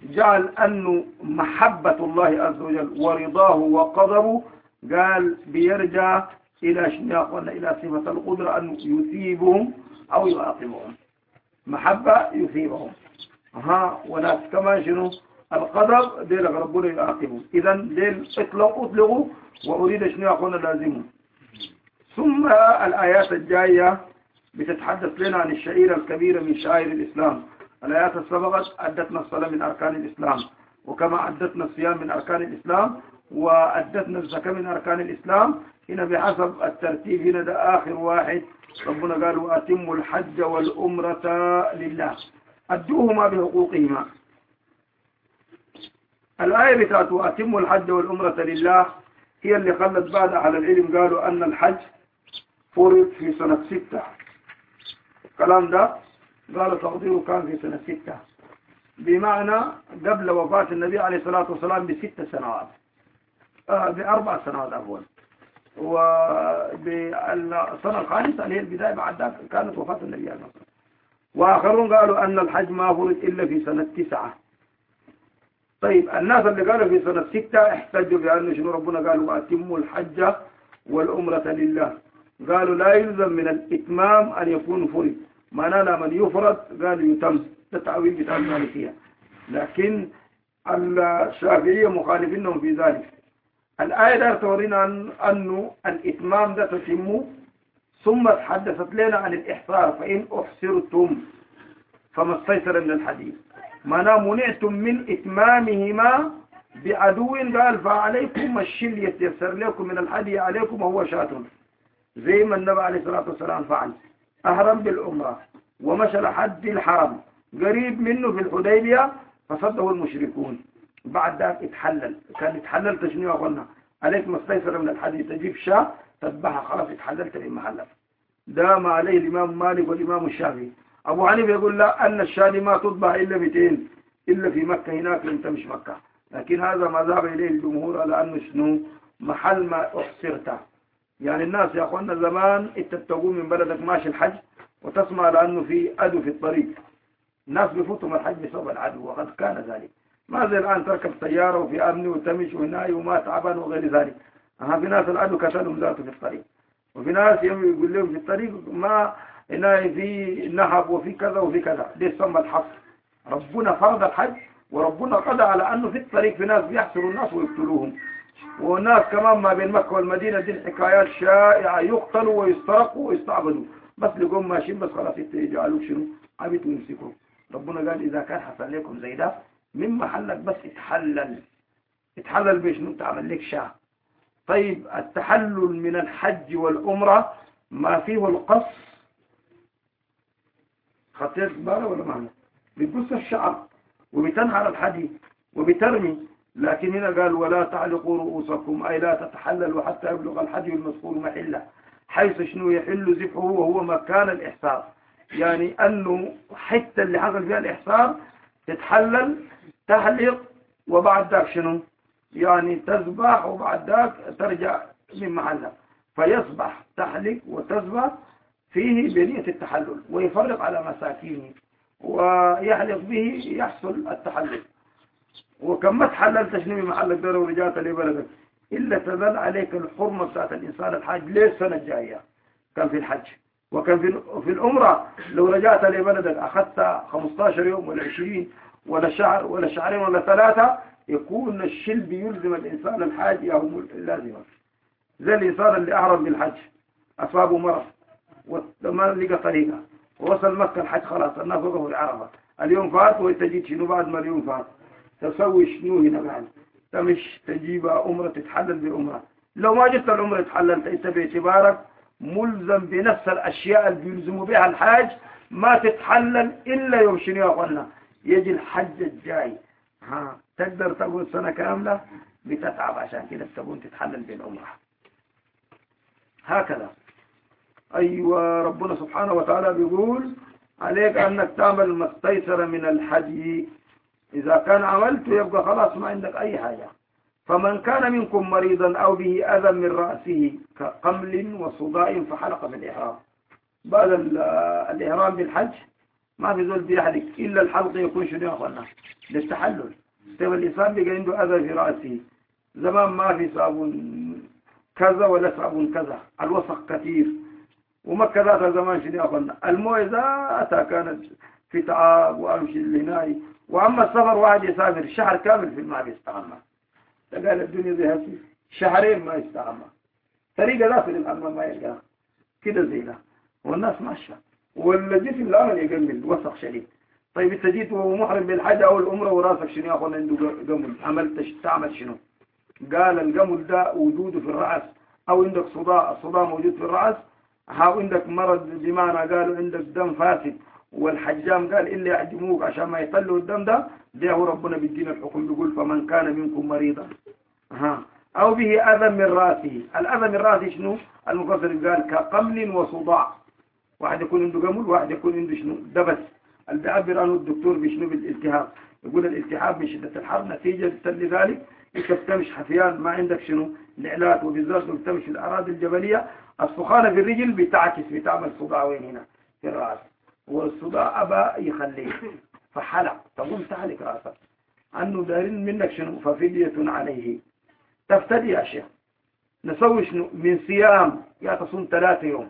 جعل أنه محبة الله عز وجل ورضاه وقدره قال بيرجع إلى شنو قلنا إلى صفة القدرة أنه يثيبهم أو يعاقبهم. محبة يثيبهم ها، وناس كمان شنو القدر ديل ربنا يعاقبهم. إذا ديل اطلقوا اطلقوا وأريد شنو قلنا لازمهم. ثم الآيات الجاية بتتحدث لنا عن الشعيرة الكبيرة من شعائر الإسلام. الآيات السبقت أدتنا الصلاة من أركان الإسلام، وكما أدتنا الصيام من أركان الإسلام، وأدتنا الزكاة من أركان الإسلام. هنا بحسب الترتيب هنا ده آخر واحد. ربنا قال وأتموا الحج والأمرة لله، أدوهما بحقوقهما. الآية بتاعت وأتموا الحج والأمرة لله هي اللي خلت بعد أهل العلم قالوا أن الحج فرض في سنة ستة. الكلام ده قالوا تقديره كان في سنة ستة، بمعنى قبل وفاة النبي عليه الصلاة والسلام بست سنوات آه بأربع سنوات أول. وبالسنة الخامسة اللي هي البداية بعد ذلك كانت وفاة النبي عليه الصلاة والسلام. وآخرون قالوا أن الحج ما فرض إلا في سنة تسعة. طيب الناس اللي قالوا في سنة ستة احتجوا بأنه شنو ربنا قالوا وأتموا الحج والأمرة لله. قالوا لا يلزم من الإتمام أن يكون فرض، معناه لمن يفرض قالوا يتم. التعويل بتاع المالكية، لكن الشافعية مخالفينهم في ذلك. الآية ده تورينا أنه الإتمام ده تتم، ثم تحدثت لنا عن الإحصار فإن أحصرتم فما استيسر من الحديث، معناه منعتم من إتمامهما بعدو قال فعليكم الشل يتيسر لكم من الحدي عليكم وهو شاة، زي ما النبي عليه الصلاة والسلام فعل. أهرم بالأمرة ومشى لحد الحرم قريب منه في الحديبية فصده المشركون. بعد ذلك اتحلل، كان اتحلل تشنيه قلنا عليك ما استيسر من الحديث، تجيب شاة تذبحها خلاص اتحللت للمحلف. ده ما عليه الإمام مالك والإمام الشافعي. أبو حنيفة يقول لا، أن الشاة ما تذبح إلا مئتين إلا في مكة، هناك أنت مش مكة. لكن هذا ما ذهب إليه الجمهور على أنه شنو محل ما أحصرته. يعني الناس يا أخوانا زمان أنت تقوم من بلدك ماشي الحج وتسمع لأنه في عدو في الطريق، الناس بيفوتوا الحج بسبب العدو، وقد كان ذلك. ما زي الآن تركب سيارة وفي أمن وتمشي وهناي وما تعبان وغير ذلك. أها في ناس العدو كتلهم ذاته في الطريق، وفي ناس يقول لهم في الطريق ما هناي في نهب وفي كذا وفي كذا. ليش سمى الحصر؟ ربنا فرض الحج وربنا قضى على أنه في الطريق في ناس بيحصروا الناس ويقتلوهم، وناس كمان ما بين مكة والمدينة دي الحكايات شائعة، يقتلوا ويسترقوا ويستعبدوا، بس لقوم ماشيين بس خلاص يجعلوك شنو عبيد ويمسكوا. ربنا قال إذا كان حصل لكم زي ده من محلك بس اتحلل. اتحلل بشنو؟ تعمل لك شاه. طيب التحلل من الحج والأمرة ما فيه القص، خطيت بارة ولا معنى بتقص الشعر وبتنحر الحدي وبترمي. لكن هنا قال ولا تعلقوا رؤوسكم، أي لا تتحللوا حتى يبلغ الحدي المذكور محله، حيث شنو يحل ذبحه وهو مكان الإحصار. يعني أنه حتى اللي حصل فيها الإحصار تتحلل تحلق، وبعد ذاك شنو يعني تذبح، وبعد ذاك ترجع من محلها. فيصبح تحلق وتذبح فيه بنية التحلل، ويفرق على مساكينه ويحلق به يحصل التحلل. وكما تحللت شنو من محلك دار ورجعت لبلدك إلا تظل عليك الحرمة بتاعت الإنسان الحاج ليه السنة الجاية. كان في الحج وكان في في الأمرة لو رجعت لبلدك أخذت خمستاشر يوم ولا عشرين ولا شهر ولا شهرين ولا ثلاثة، يكون الشلب يلزم الإنسان الحاج يوم اللازمة. زي الإنسان اللي أهرب بالحج أصابه مرض وما لقى طريقة ووصل مكة الحج خلاص الناس وقفوا العرفة، اليوم فات وتجيد شنو بعد ما اليوم فات تسوي شنو هنا بعد؟ تمش تجيب أمرة تتحلل بأمرة. لو ما جبت الأمرة تحللت أنت باعتبارك ملزم بنفس الأشياء اللي بيلزموا بها الحاج، ما تتحلل إلا يوم شنو يا أخوانا يجي الحج الجاي. ها تقدر تقول سنة كاملة بتتعب عشان كده تقول تتحلل بالأمرة. هكذا أيوة ربنا سبحانه وتعالى بيقول عليك أنك تعمل ما استيسر من الحج. إذا كان عملت يبقى خلاص ما عندك أي حاجة. فمن كان منكم مريضا أو به أذى من رأسه كقمل وصداع فحلق في الإحرام. بعد الإحرام بالحج ما في زول بيحلق إلا الحلق يكون شنو يا أخوانا للتحلل. طيب الإنسان بيجي عنده أذى في رأسه، زمان ما في صابون كذا ولا صابون كذا، الوسخ كثير، ومكة ذاتها زمان شنو أخذنا الموية ذاتها كانت في تعب وأمشي اللي وأما السفر واحد يسافر شهر كامل في الماء بيستعمل، تقال الدنيا زي هسي شهرين ما يستعمل، طريقة ذات للأمام ما يلقاها كده زي ده، والناس ماشية والجسم الأمل يقمل وسخ شديد. طيب انت جيت ومحرم بالحج أو الأمرة وراسك شنو يا أخوان عنده قمل، عملت تعمل شنو؟ قال القمل ده وجوده في الرأس، أو عندك صداع، الصداع موجود في الرأس، أو عندك مرض بمعنى قالوا عندك دم فاسد، والحجام قال إلا يعجموك عشان ما يطلوا الدم ده، ده هو ربنا بيدينا الحكم بيقول فمن كان منكم مريضا ها أو به أذى من رأسه. الأذى من رأسه شنو؟ المفسر قال كقمل وصداع، واحد يكون عنده قمل واحد يكون عنده شنو دبس، اللي بيعبر عنه الدكتور بشنو بالالتهاب، يقول الالتهاب من شدة الحر نتيجة لذلك انت بتمشي حفيان ما عندك شنو نعلات، وبالذات لو بتمشي الأراضي الجبلية السخانة في الرجل بتعكس بتعمل صداع وين هنا في الرأس، والصداع أبا يخليه فحلق تقوم تحلق رأسك عنه دارين منك شنو ففدية عليه تفتدي يا شيخ. نسوي شنو من صيام يا تصوم ثلاثة يوم،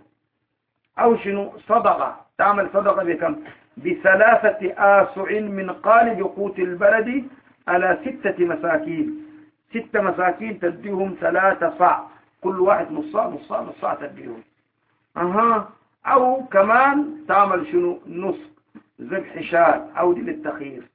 أو شنو صدقة تعمل صدقة بكم بثلاثة آسع من قالب قوت البلد على ستة مساكين، ستة مساكين تديهم ثلاثة صاع، كل واحد نص صاع نص صاع نص صاع تديهم. أها أو كمان تعمل شنو نص ذبح شاة أو دي للتخيير.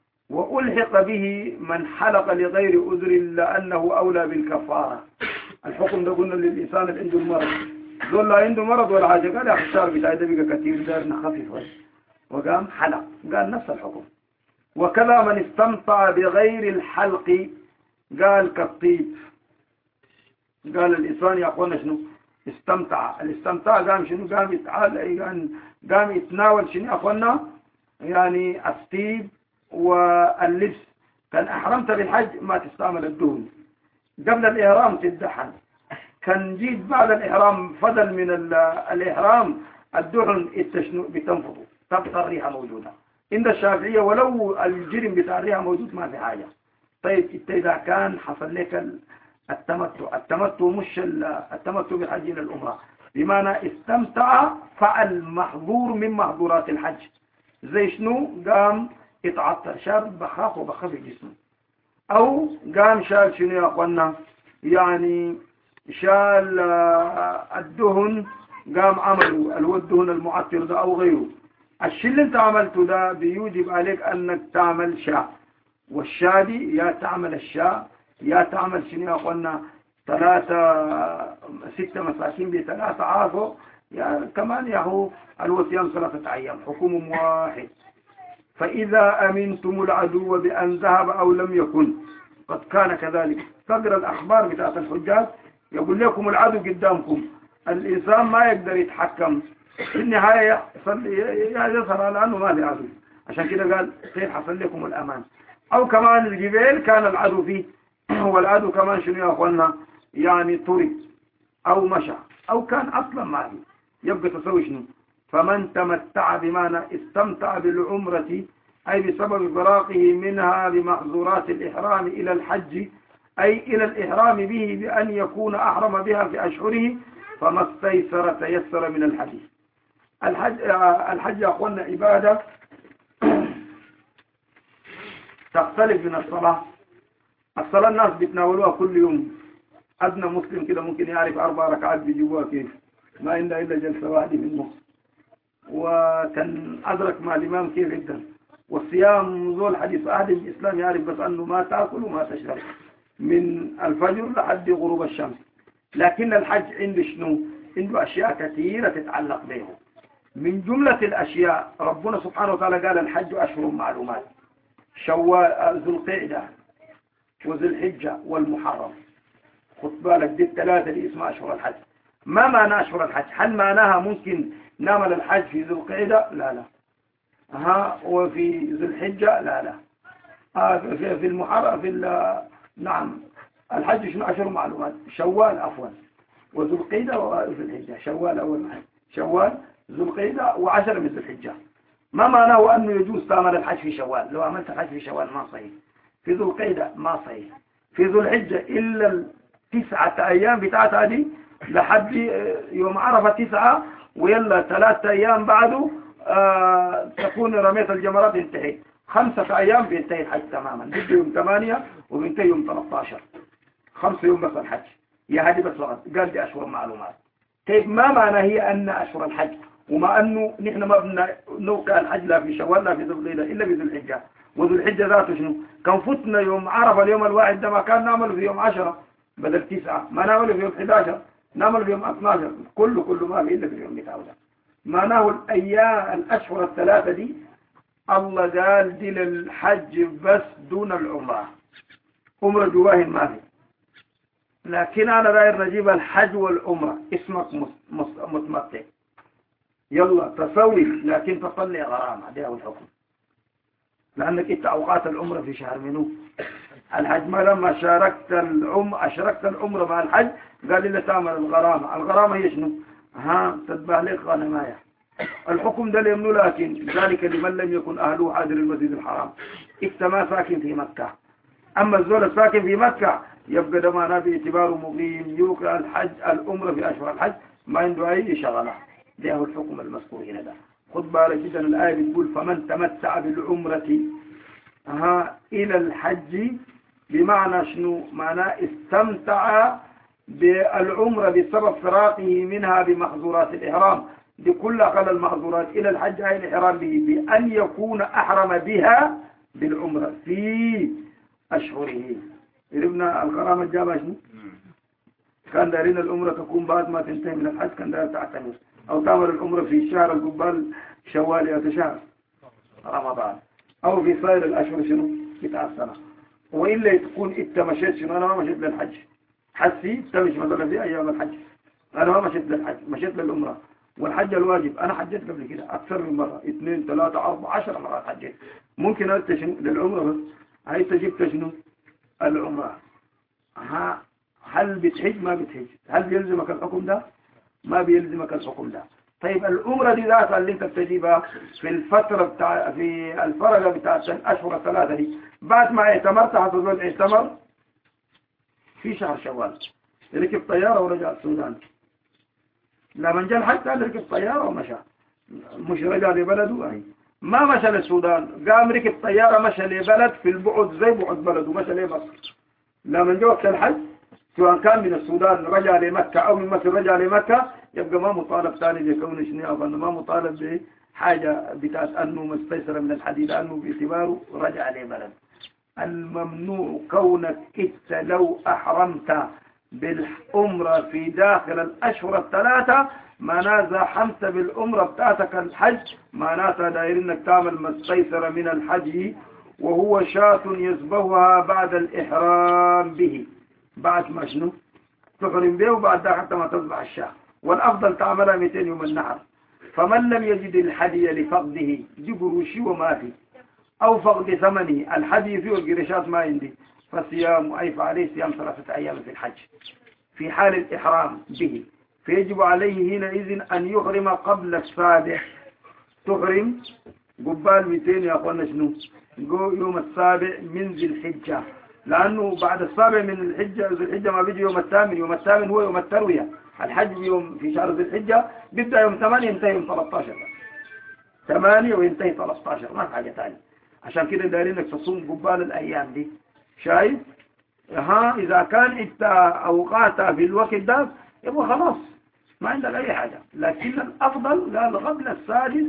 وألحق به من حلق لغير أذر لأنه أولى بالكفارة. الحكم ده قلنا للإنسان اللي عنده المرض، دول لا عنده مرض ولا حاجة، قال يا أخي الشهر بتاعي ده بقى كثير دار نخفف، وقام حلق، قال نفس الحكم. وكذا من استمتع بغير الحلق قال كالطيب، قال الإنسان يا أخوانا شنو استمتع، الاستمتاع قام شنو قام يتعال قام يتناول شنو يا أخوانا يعني الطيب واللبس. كان أحرمت بالحج ما تستعمل الدهن، قبل الإحرام تدحن، كان جيت بعد الإحرام فضل من الإحرام الدهن بتنفضه تبقى الريحة موجودة. عند الشافعية ولو الجرم بتاع الريحة موجود ما في حاجة. طيب انت إذا كان حصل لك التمتع، التمتع مش التمتع بالحج إلى الأمرة، بمعنى استمتع فعل محظور من محظورات الحج، زي شنو قام يتعطر شال بخاخ وبخاف جسمه، أو قام شال شنو يا أخوانا يعني شال الدهن قام عمله اللي هو الدهن المعطر ده أو غيره. الشيء اللي انت عملته ده بيوجب عليك أنك تعمل شاء، والشادي يا تعمل الشاء يا تعمل شنو يا أخوانا ثلاثة ستة مساكين بثلاثة عافو، يا كمان يا هو الوصيام ثلاثة أيام حكم واحد. فإذا أمنتم العدو بأن ذهب أو لم يكن قد كان كذلك. تقرأ الأخبار بتاعت الحجاج يقول لكم العدو قدامكم، الإنسان ما يقدر يتحكم في النهاية يظهر على أنه ما في عدو، عشان كده قال خير حصل لكم الأمان. أو كمان الجبال كان العدو فيه والعدو كمان شنو يا أخوانا يعني طرد أو مشى أو كان أصلا ما فيه، يبقى تسوي شنو. فمن تمتع بمعنى استمتع بالعمرة أي بسبب فراقه منها بمحظورات الإحرام إلى الحج، أي إلى الإحرام به بأن يكون أحرم بها في أشهره، فما استيسر تيسر من الحديث. الحج الحج يا أخوانا عبادة تختلف من الصلاة. الصلاة الناس بيتناولوها كل يوم، أدنى مسلم كده ممكن يعرف أربع ركعات بيجيبوها كيف، ما عنده إلا جلسة واحدة في النص، وكان أدرك مع الإمام كيف جدا. والصيام ذو الحديث أحد الإسلام يعرف بس أنه ما تأكل وما تشرب من الفجر لحد غروب الشمس. لكن الحج عنده شنو؟ عنده أشياء كثيرة تتعلق به. من جملة الأشياء ربنا سبحانه وتعالى قال الحج أشهر معلومات، شوال ذو القعدة وذو الحجة والمحرم. خد بالك دي الثلاثة اللي اسمها أشهر الحج. ما معنى أشهر الحج؟ هل معناها ممكن نعمل الحج في ذو القعدة؟ لا لا. ها وفي ذو الحجة؟ لا لا. آه في في المحرم في نعم الحج شنو أشهر معلومات، شوال عفوا وذو القعدة وذو الحجة. شوال أول معي شوال ذو القعدة وعشرة من ذو الحجة. ما معناه أنه يجوز تعمل الحج في شوال؟ لو عملت الحج في شوال ما صحيح، في ذو القعدة ما صحيح، في ذو الحجة إلا التسعة أيام بتاعت هذه لحد يوم عرفة تسعة، ويلا ثلاثة أيام بعده آه تكون رمية الجمرات انتهي، خمسة أيام بينتهي الحج تماما، بيجي يوم ثمانية وبينتهي يوم ثلاثة عشر، خمسة يوم بس الحج. يا هذه بس فقط قال دي أشهر معلومات. طيب ما معنى هي أن أشهر الحج؟ وما أنه نحن ما بدنا نوقع الحج لا في شوال لا في ذو القعدة إلا في ذو الحجة، وذو الحجة ذاته شنو؟ كان فتنا يوم عرفة اليوم الواحد ده ما كان نعمله في يوم عشرة بدل تسعة، ما نعمله في يوم أحد عشر، نعمله في يوم اثني عشر، كله كله ما في إلا في اليوم بتاعه ده. معناه الأيام الأشهر الثلاثة دي الله قال دي للحج بس دون العمرة، عمرة جواهن ما في. لكن أنا داير نجيب الحج والعمرة، اسمك متمتع يلا تسوي، لكن تصلي غرامة، ده هو الحكم. لأنك إنت أوقات العمرة في شهر منو؟ الحج ما لما شاركت العمرة أشركت العمرة مع الحج قال لي تعمل الغرامة. الغرامة هي شنو؟ ها تتبع لك غنماية. الحكم ده ليمنو، لكن ذلك لمن لم يكن أهله حاضر المسجد الحرام، إنت ما ساكن في مكة. أما الزول الساكن في مكة يبقى ده معناه باعتباره مقيم يوقع الحج العمرة في أشهر الحج ما عنده أي شغلة. ده هو الحكم المذكور هنا ده. خد بالك جدا الآية بتقول فمن تمتع بالعمرة ها إلى الحج، بمعنى شنو؟ معناه استمتع بالعمرة بسبب فراقه منها بمحظورات الإحرام، دي كلها قال المحظورات إلى الحج هاي الإحرام به بأن يكون أحرم بها بالعمرة في أشهره. عرفنا الغرامة الجابة شنو؟ كان دارين العمرة تكون بعد ما تنتهي من الحج، كان دار تعتمر أو تعمل العمرة في شهر القبال شوال أو شهر رمضان أو في سائر الأشهر شنو؟ بتاع السنة. وإلا تكون إنت مشيت شنو؟ أنا ما مشيت للحج، حسي إنت مش مثلا في أيام الحج، أنا ما مشيت للحج، مشيت للعمرة. والحج الواجب أنا حجيت قبل كده أكثر من مرة، اثنين ثلاثة أربعة عشر مرات حجيت. ممكن أنت شنو للعمرة بس، هاي تجيب شنو؟ العمرة. ها هل بتحج ما بتحج؟ هل بيلزمك الحكم ده؟ ما بيلزمك الحكم ده. طيب العمرة دي ذاتها اللي انت بتجيبها في الفترة بتاع في الفرقة بتاع الأشهر الثلاثة دي بعد ما اعتمرت هتظل اعتمر في شهر شوال، ركب طيارة ورجع السودان. لما جاء الحج قال ركب طيارة ومشى، مش رجع لبلده. اهي ما مشى للسودان، قام ركب طيارة مشى لبلد في البعد زي بعد بلده، مشى لمصر. لما جاء وقت الحج سواء كان من السودان رجع لمكة أو من مصر رجع لمكة، يبقى ما مطالب ثاني بكون شنو، أظن ما مطالب بحاجة بتاعت أنه مستيسر من الحديد، أنه باعتباره رجع لبلد. الممنوع كونك إنت لو أحرمت بالعمرة في داخل الأشهر الثلاثة معناتها حمت بالعمرة بتاعتك الحج، معناتها داير انك تعمل مستيسر من الحج، وهو شاة يذبحها بعد الإحرام به، بعد ما شنو تحرم به وبعد ده حتى ما تذبح الشاة. والأفضل تعملها مئتين يوم النحر. فمن لم يجد الحدي لفقده دي قروشي وما في أو فقد ثمنه، الحدي فيه والقرشات ما عندي، فصيام أي فعليه صيام ثلاثة أيام في الحج في حال الإحرام به. فيجب عليه حينئذ أن يحرم قبل السابع. تحرم قبال مئتين يا أخوانا شنو يوم السابع من ذي الحجة، لأنه بعد السابع من الحجة ذي الحجة ما بيجي يوم الثامن. يوم الثامن هو يوم التروية. الحج يوم في شهر ذي الحجة بيبدأ يوم ثمانية ينتهي يوم ثلاثة عشر، ثمانية وينتهي ثلاثة عشر، ما في حاجة ثانية. عشان كده دايرينك تصوم قبال الأيام دي. شايف؟ ها إذا كان انت أوقاتها في الوقت ده يبقى خلاص ما عندك أي حاجة. لكن الأفضل قال قبل السادس،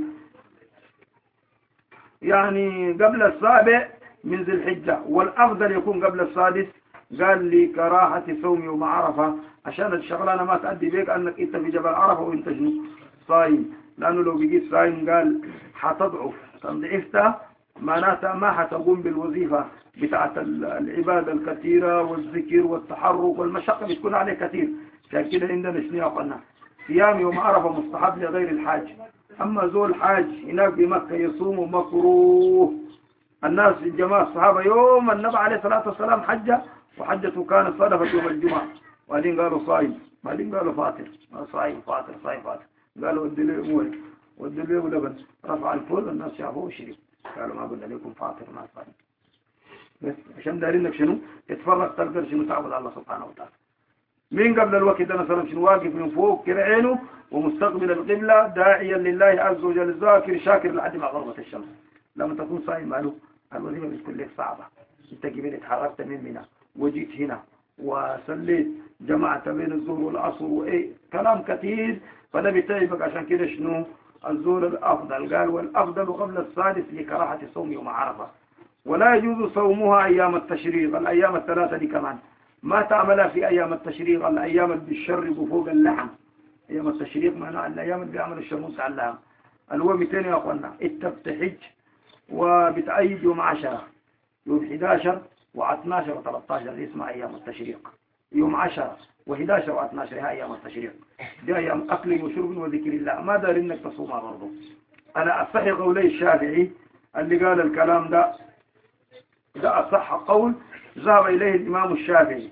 يعني قبل السابع من ذي الحجة، والأفضل يكون قبل السادس. قال لي كراهة صوم يوم عرفة، عشان الشغلانة ما تأدي بيك أنك أنت في جبل عرفة وأنت شنو صايم، لأنه لو بقيت صايم قال حتضعف، تضعفتها معناتها ما حتقوم بالوظيفة بتاعت العبادة الكثيرة والذكر والتحرك والمشقة بتكون عليه كثير. عشان كده عندنا شنو قلنا صيام يوم عرفة مستحب لغير الحاج. أما ذو الحاج هناك بمكة يصوم مكروه. الناس الجماعة الصحابة يوم النبي عليه الصلاة والسلام حجة، وحجته كانت صدفت يوم الجمعة، بعدين قالوا صايم، بعدين قالوا فاطر، صايم فاطر صايم فاطر، قالوا ادي له اموال. ودوا له لبن رفع الفول الناس شافوه وشرب قالوا ما قلنا لكم فاطر ما فاطر بس عشان دارين لك شنو تتفرق تقدر شنو تعبد الله سبحانه وتعالى. من قبل الوقت ده مثلا شنو واقف من فوق كده عينه ومستقبل القبلة داعيا لله عز وجل الذاكر شاكر لحد ما غربت الشمس. لما تكون صايم ماله الوظيفة بتكون لك صعبة. انت كبير اتحركت من هنا وجيت هنا وصليت جماعة بين الظهر والعصر وايه كلام كثير فده بيتعبك. عشان كده شنو الظهر الافضل قال والافضل قبل السادس لكراهة الصوم يوم عرفة. ولا يجوز صومها ايام التشريق الايام الثلاثة دي كمان ما تعملها في ايام التشريق الايام اللي بيشرقوا فوق اللحم. ايام التشريق معناها الايام اللي بيعمل الشموس على اللحم. الوقت تاني يا اخوانا انت بتحج وبتأيد يوم عشرة يوم حداشر واثناشر وثلاثتاشر دي اسمها ايام التشريق. يوم عشرة وحداشر واثناشر هي ايام التشريق دي ايام اكل وشرب وذكر الله ما دار انك تصومها برضه. انا اصح قولي الشافعي اللي قال الكلام ده ده اصح قول ذهب اليه الامام الشافعي.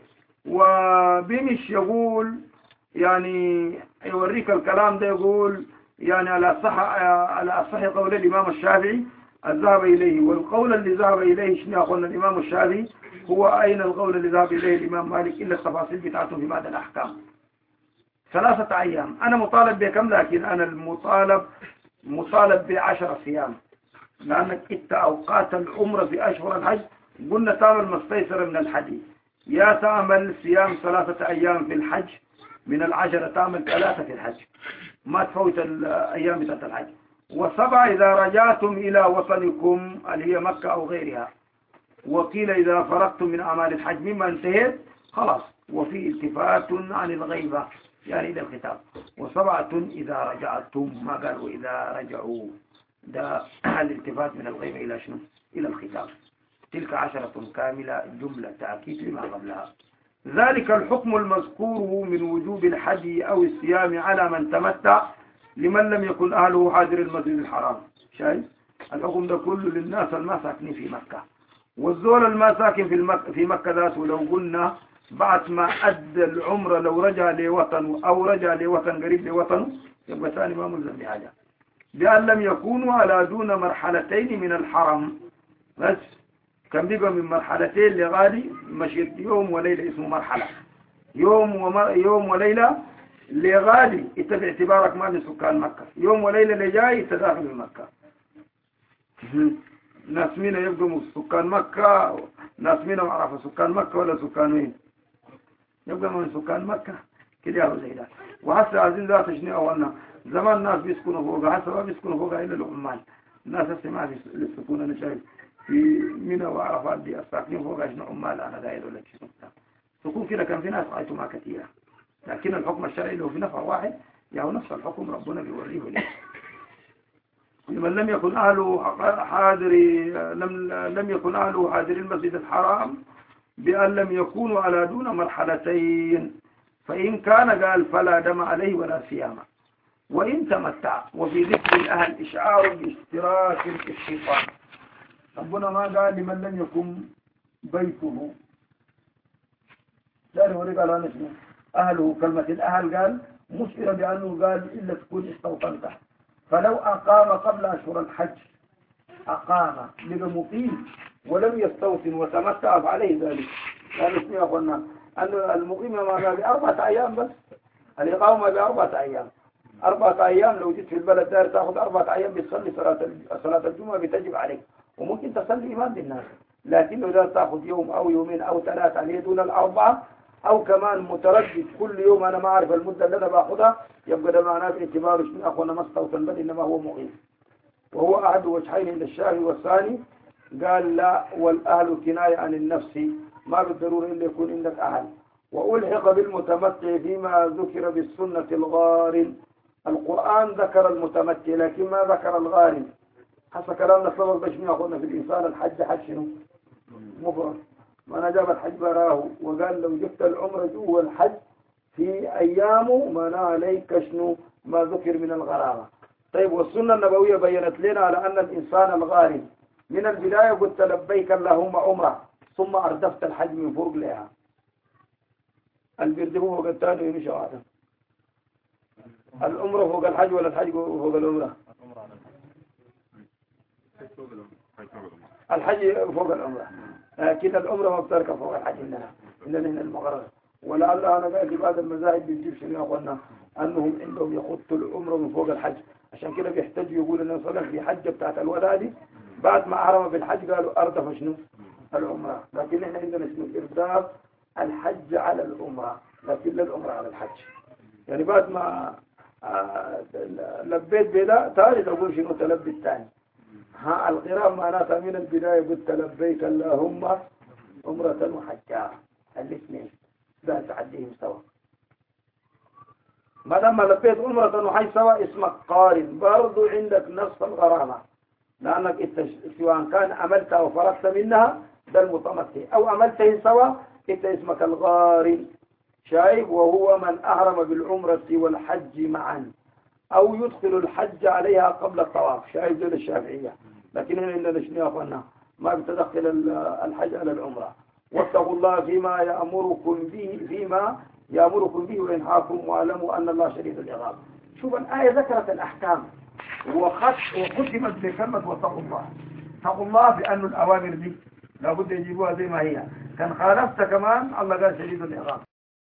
وبمش يقول يعني يوريك الكلام ده يقول يعني على صح على صح قول الامام الشافعي الذهب إليه. والقول اللي ذهب إليه شنو قلنا الإمام الشافعي هو أين القول اللي ذهب إليه الإمام مالك إلا التفاصيل بتاعته في بعض الأحكام. ثلاثة أيام أنا مطالب بكم لكن أنا المطالب مطالب بعشرة أيام لأنك إنت أوقات العمرة في أشهر الحج قلنا تعمل ما استيسر من الحج يا تعمل صيام ثلاثة أيام في الحج من العشرة تعمل ثلاثة في الحج ما تفوت الأيام بتاعت الحج. وسبعة إذا رجعتم إلى وطنكم اللي هي مكة أو غيرها. وقيل إذا فرغتم من أعمال الحج مما انتهت خلاص. وفي التفات عن الغيبة يعني إلى الختام. وسبعة إذا رجعتم ما قالوا إذا رجعوا ده الالتفات من الغيبة إلى شنو إلى الختام. تلك عشرة كاملة جملة تأكيد لما قبلها. ذلك الحكم المذكور من وجوب الحج أو الصيام على من تمتع لمن لم يكن أهله حاضر المسجد الحرام. شايف الحكم ده كله للناس الما ساكنين في مكة. والزول الما ساكن في, المك... في مكة ذاته لو قلنا بعد ما أدى العمرة لو رجع لوطنه أو رجع لوطن قريب لوطنه يبقى ثاني ما ملزم بحاجة بأن لم يكونوا على دون مرحلتين من الحرم. بس كان بيبقى من مرحلتين لغادي مشيت يوم وليلة اسمه مرحلة يوم, ومر... يوم وليلة لغادي انت باعتبارك ما من سكان مكة يوم وليلة اللي جاي انت داخل من مكة. ناس مين يبقوا سكان مكة ناس مين ما عرفوا سكان مكة ولا سكان مين يبقى من سكان مكة كده يا زي ده. وهسه عايزين ذات شنو اولنا زمان الناس بيسكنوا فوق هسه ما بيسكنوا فوق الا العمال. الناس هسه ما في السكون انا شايف في منى وعرفات دي الساكنين فوق شنو عمال انا داير ولا شنو سكون كده كان في ناس قايتوا ما كثيره. لكن الحكم الشرعي له في نفر واحد يعني نفس الحكم ربنا بيوريه له. لمن لم يكن أهله حاضر لم, لم يكن أهله حاضر المسجد الحرام بأن لم يكونوا على دون مرحلتين فإن كان قال فلا دم عليه ولا صيام. وإن تمتع وفي ذكر الأهل إشعار باشتراك الشيطان. ربنا ما قال لمن لم يكن بيته لا نوريك على نسمه أهله. كلمة الأهل قال مشكلة بأنه قال إلا تكون استوطنته. فلو أقام قبل أشهر الحج أقام لقى مقيم ولم يستوطن وتمتع فعليه ذلك. قال اسمي يا أخوانا أن المقيم ما قال بأربعة أيام بس الإقامة بأربعة أيام. أربعة أيام لو جيت في البلد دار تأخذ أربعة أيام بتصلي صلاة صلاة الجمعة بتجب عليك وممكن تصلي إمام بالناس. لكن لو دار تأخذ يوم أو يومين أو ثلاثة عليه دون الأربعة أو كمان متردد كل يوم أنا ما أعرف المدة اللي أنا بأخذها يبقى ده معناه باعتباره شنو أخونا ما استوطن بل إنما هو مقيم. وهو أحد وجهين للشافعي والثاني قال لا والأهل كناية عن النفس ما بالضرورة إلا يكون عندك أهل. وألحق بالمتمتع فيما ذكر بالسنة الغارم. القرآن ذكر المتمتع لكن ما ذكر الغارم. حسب كلامنا سبق بشمي أخونا في الإنسان الحج حج شنو مفرد. ما أنا جاب الحج براه وقال لو جبت العمر جوا الحج في أيامه ما عليك شنو ما ذكر من الغرامة. طيب والسنة النبوية بيّنت لنا على أن الإنسان الغارم من البداية قلت لبيك اللهم عمره ثم أردفت الحج من فوق لها. البرد هو قلتاني ومشى واحدا العمرة فوق الحج ولا الحج فوق العمرة؟ الحج فوق العمرة، لكن العمرة ما بتركب فوق الحج عندنا عندنا هنا المغرب. ولعل أنا قاعد في بعض المذاهب بيجيب شنو يا أخوانا أنهم عندهم يخطوا العمرة من فوق الحج، عشان كده بيحتاج يقول إن صلى في حجة بتاعت الوداع دي بعد ما أحرم بالحج قالوا أردف شنو العمرة، لكن إحنا عندنا شنو إرداف الحج على العمرة لكن لا العمرة على الحج. يعني بعد ما آه لبيت بدا تاني تقول شنو تلبي الثاني. ها القراءة معناتها من البداية قلت لبيك اللهم عمرة وحجة الاثنين ده تعديهم سوا. ما دام لبيت عمرة وحج سوا اسمك قارن، برضو عندك نصف الغرامة، لأنك انت سواء كان عملتها وفرغت منها ده المتمتع أو عملتهن سوا انت اسمك الغارن. شايف؟ وهو من أحرم بالعمرة والحج معا أو يدخل الحج عليها قبل الطواف. شايف؟ دول الشافعية. لكن هنا عندنا شنو يا أخوانا ما بتدخل الحج على العمرة. واتقوا الله فيما يأمركم به فيما يأمركم به وينهاكم واعلموا أن الله شديد العقاب. شوف الآية ذكرت الأحكام وختمت بكلمة واتقوا الله. اتقوا الله بأن الأوامر دي لابد يجيبوها زي ما هي، كان خالفت كمان الله قال شديد العقاب.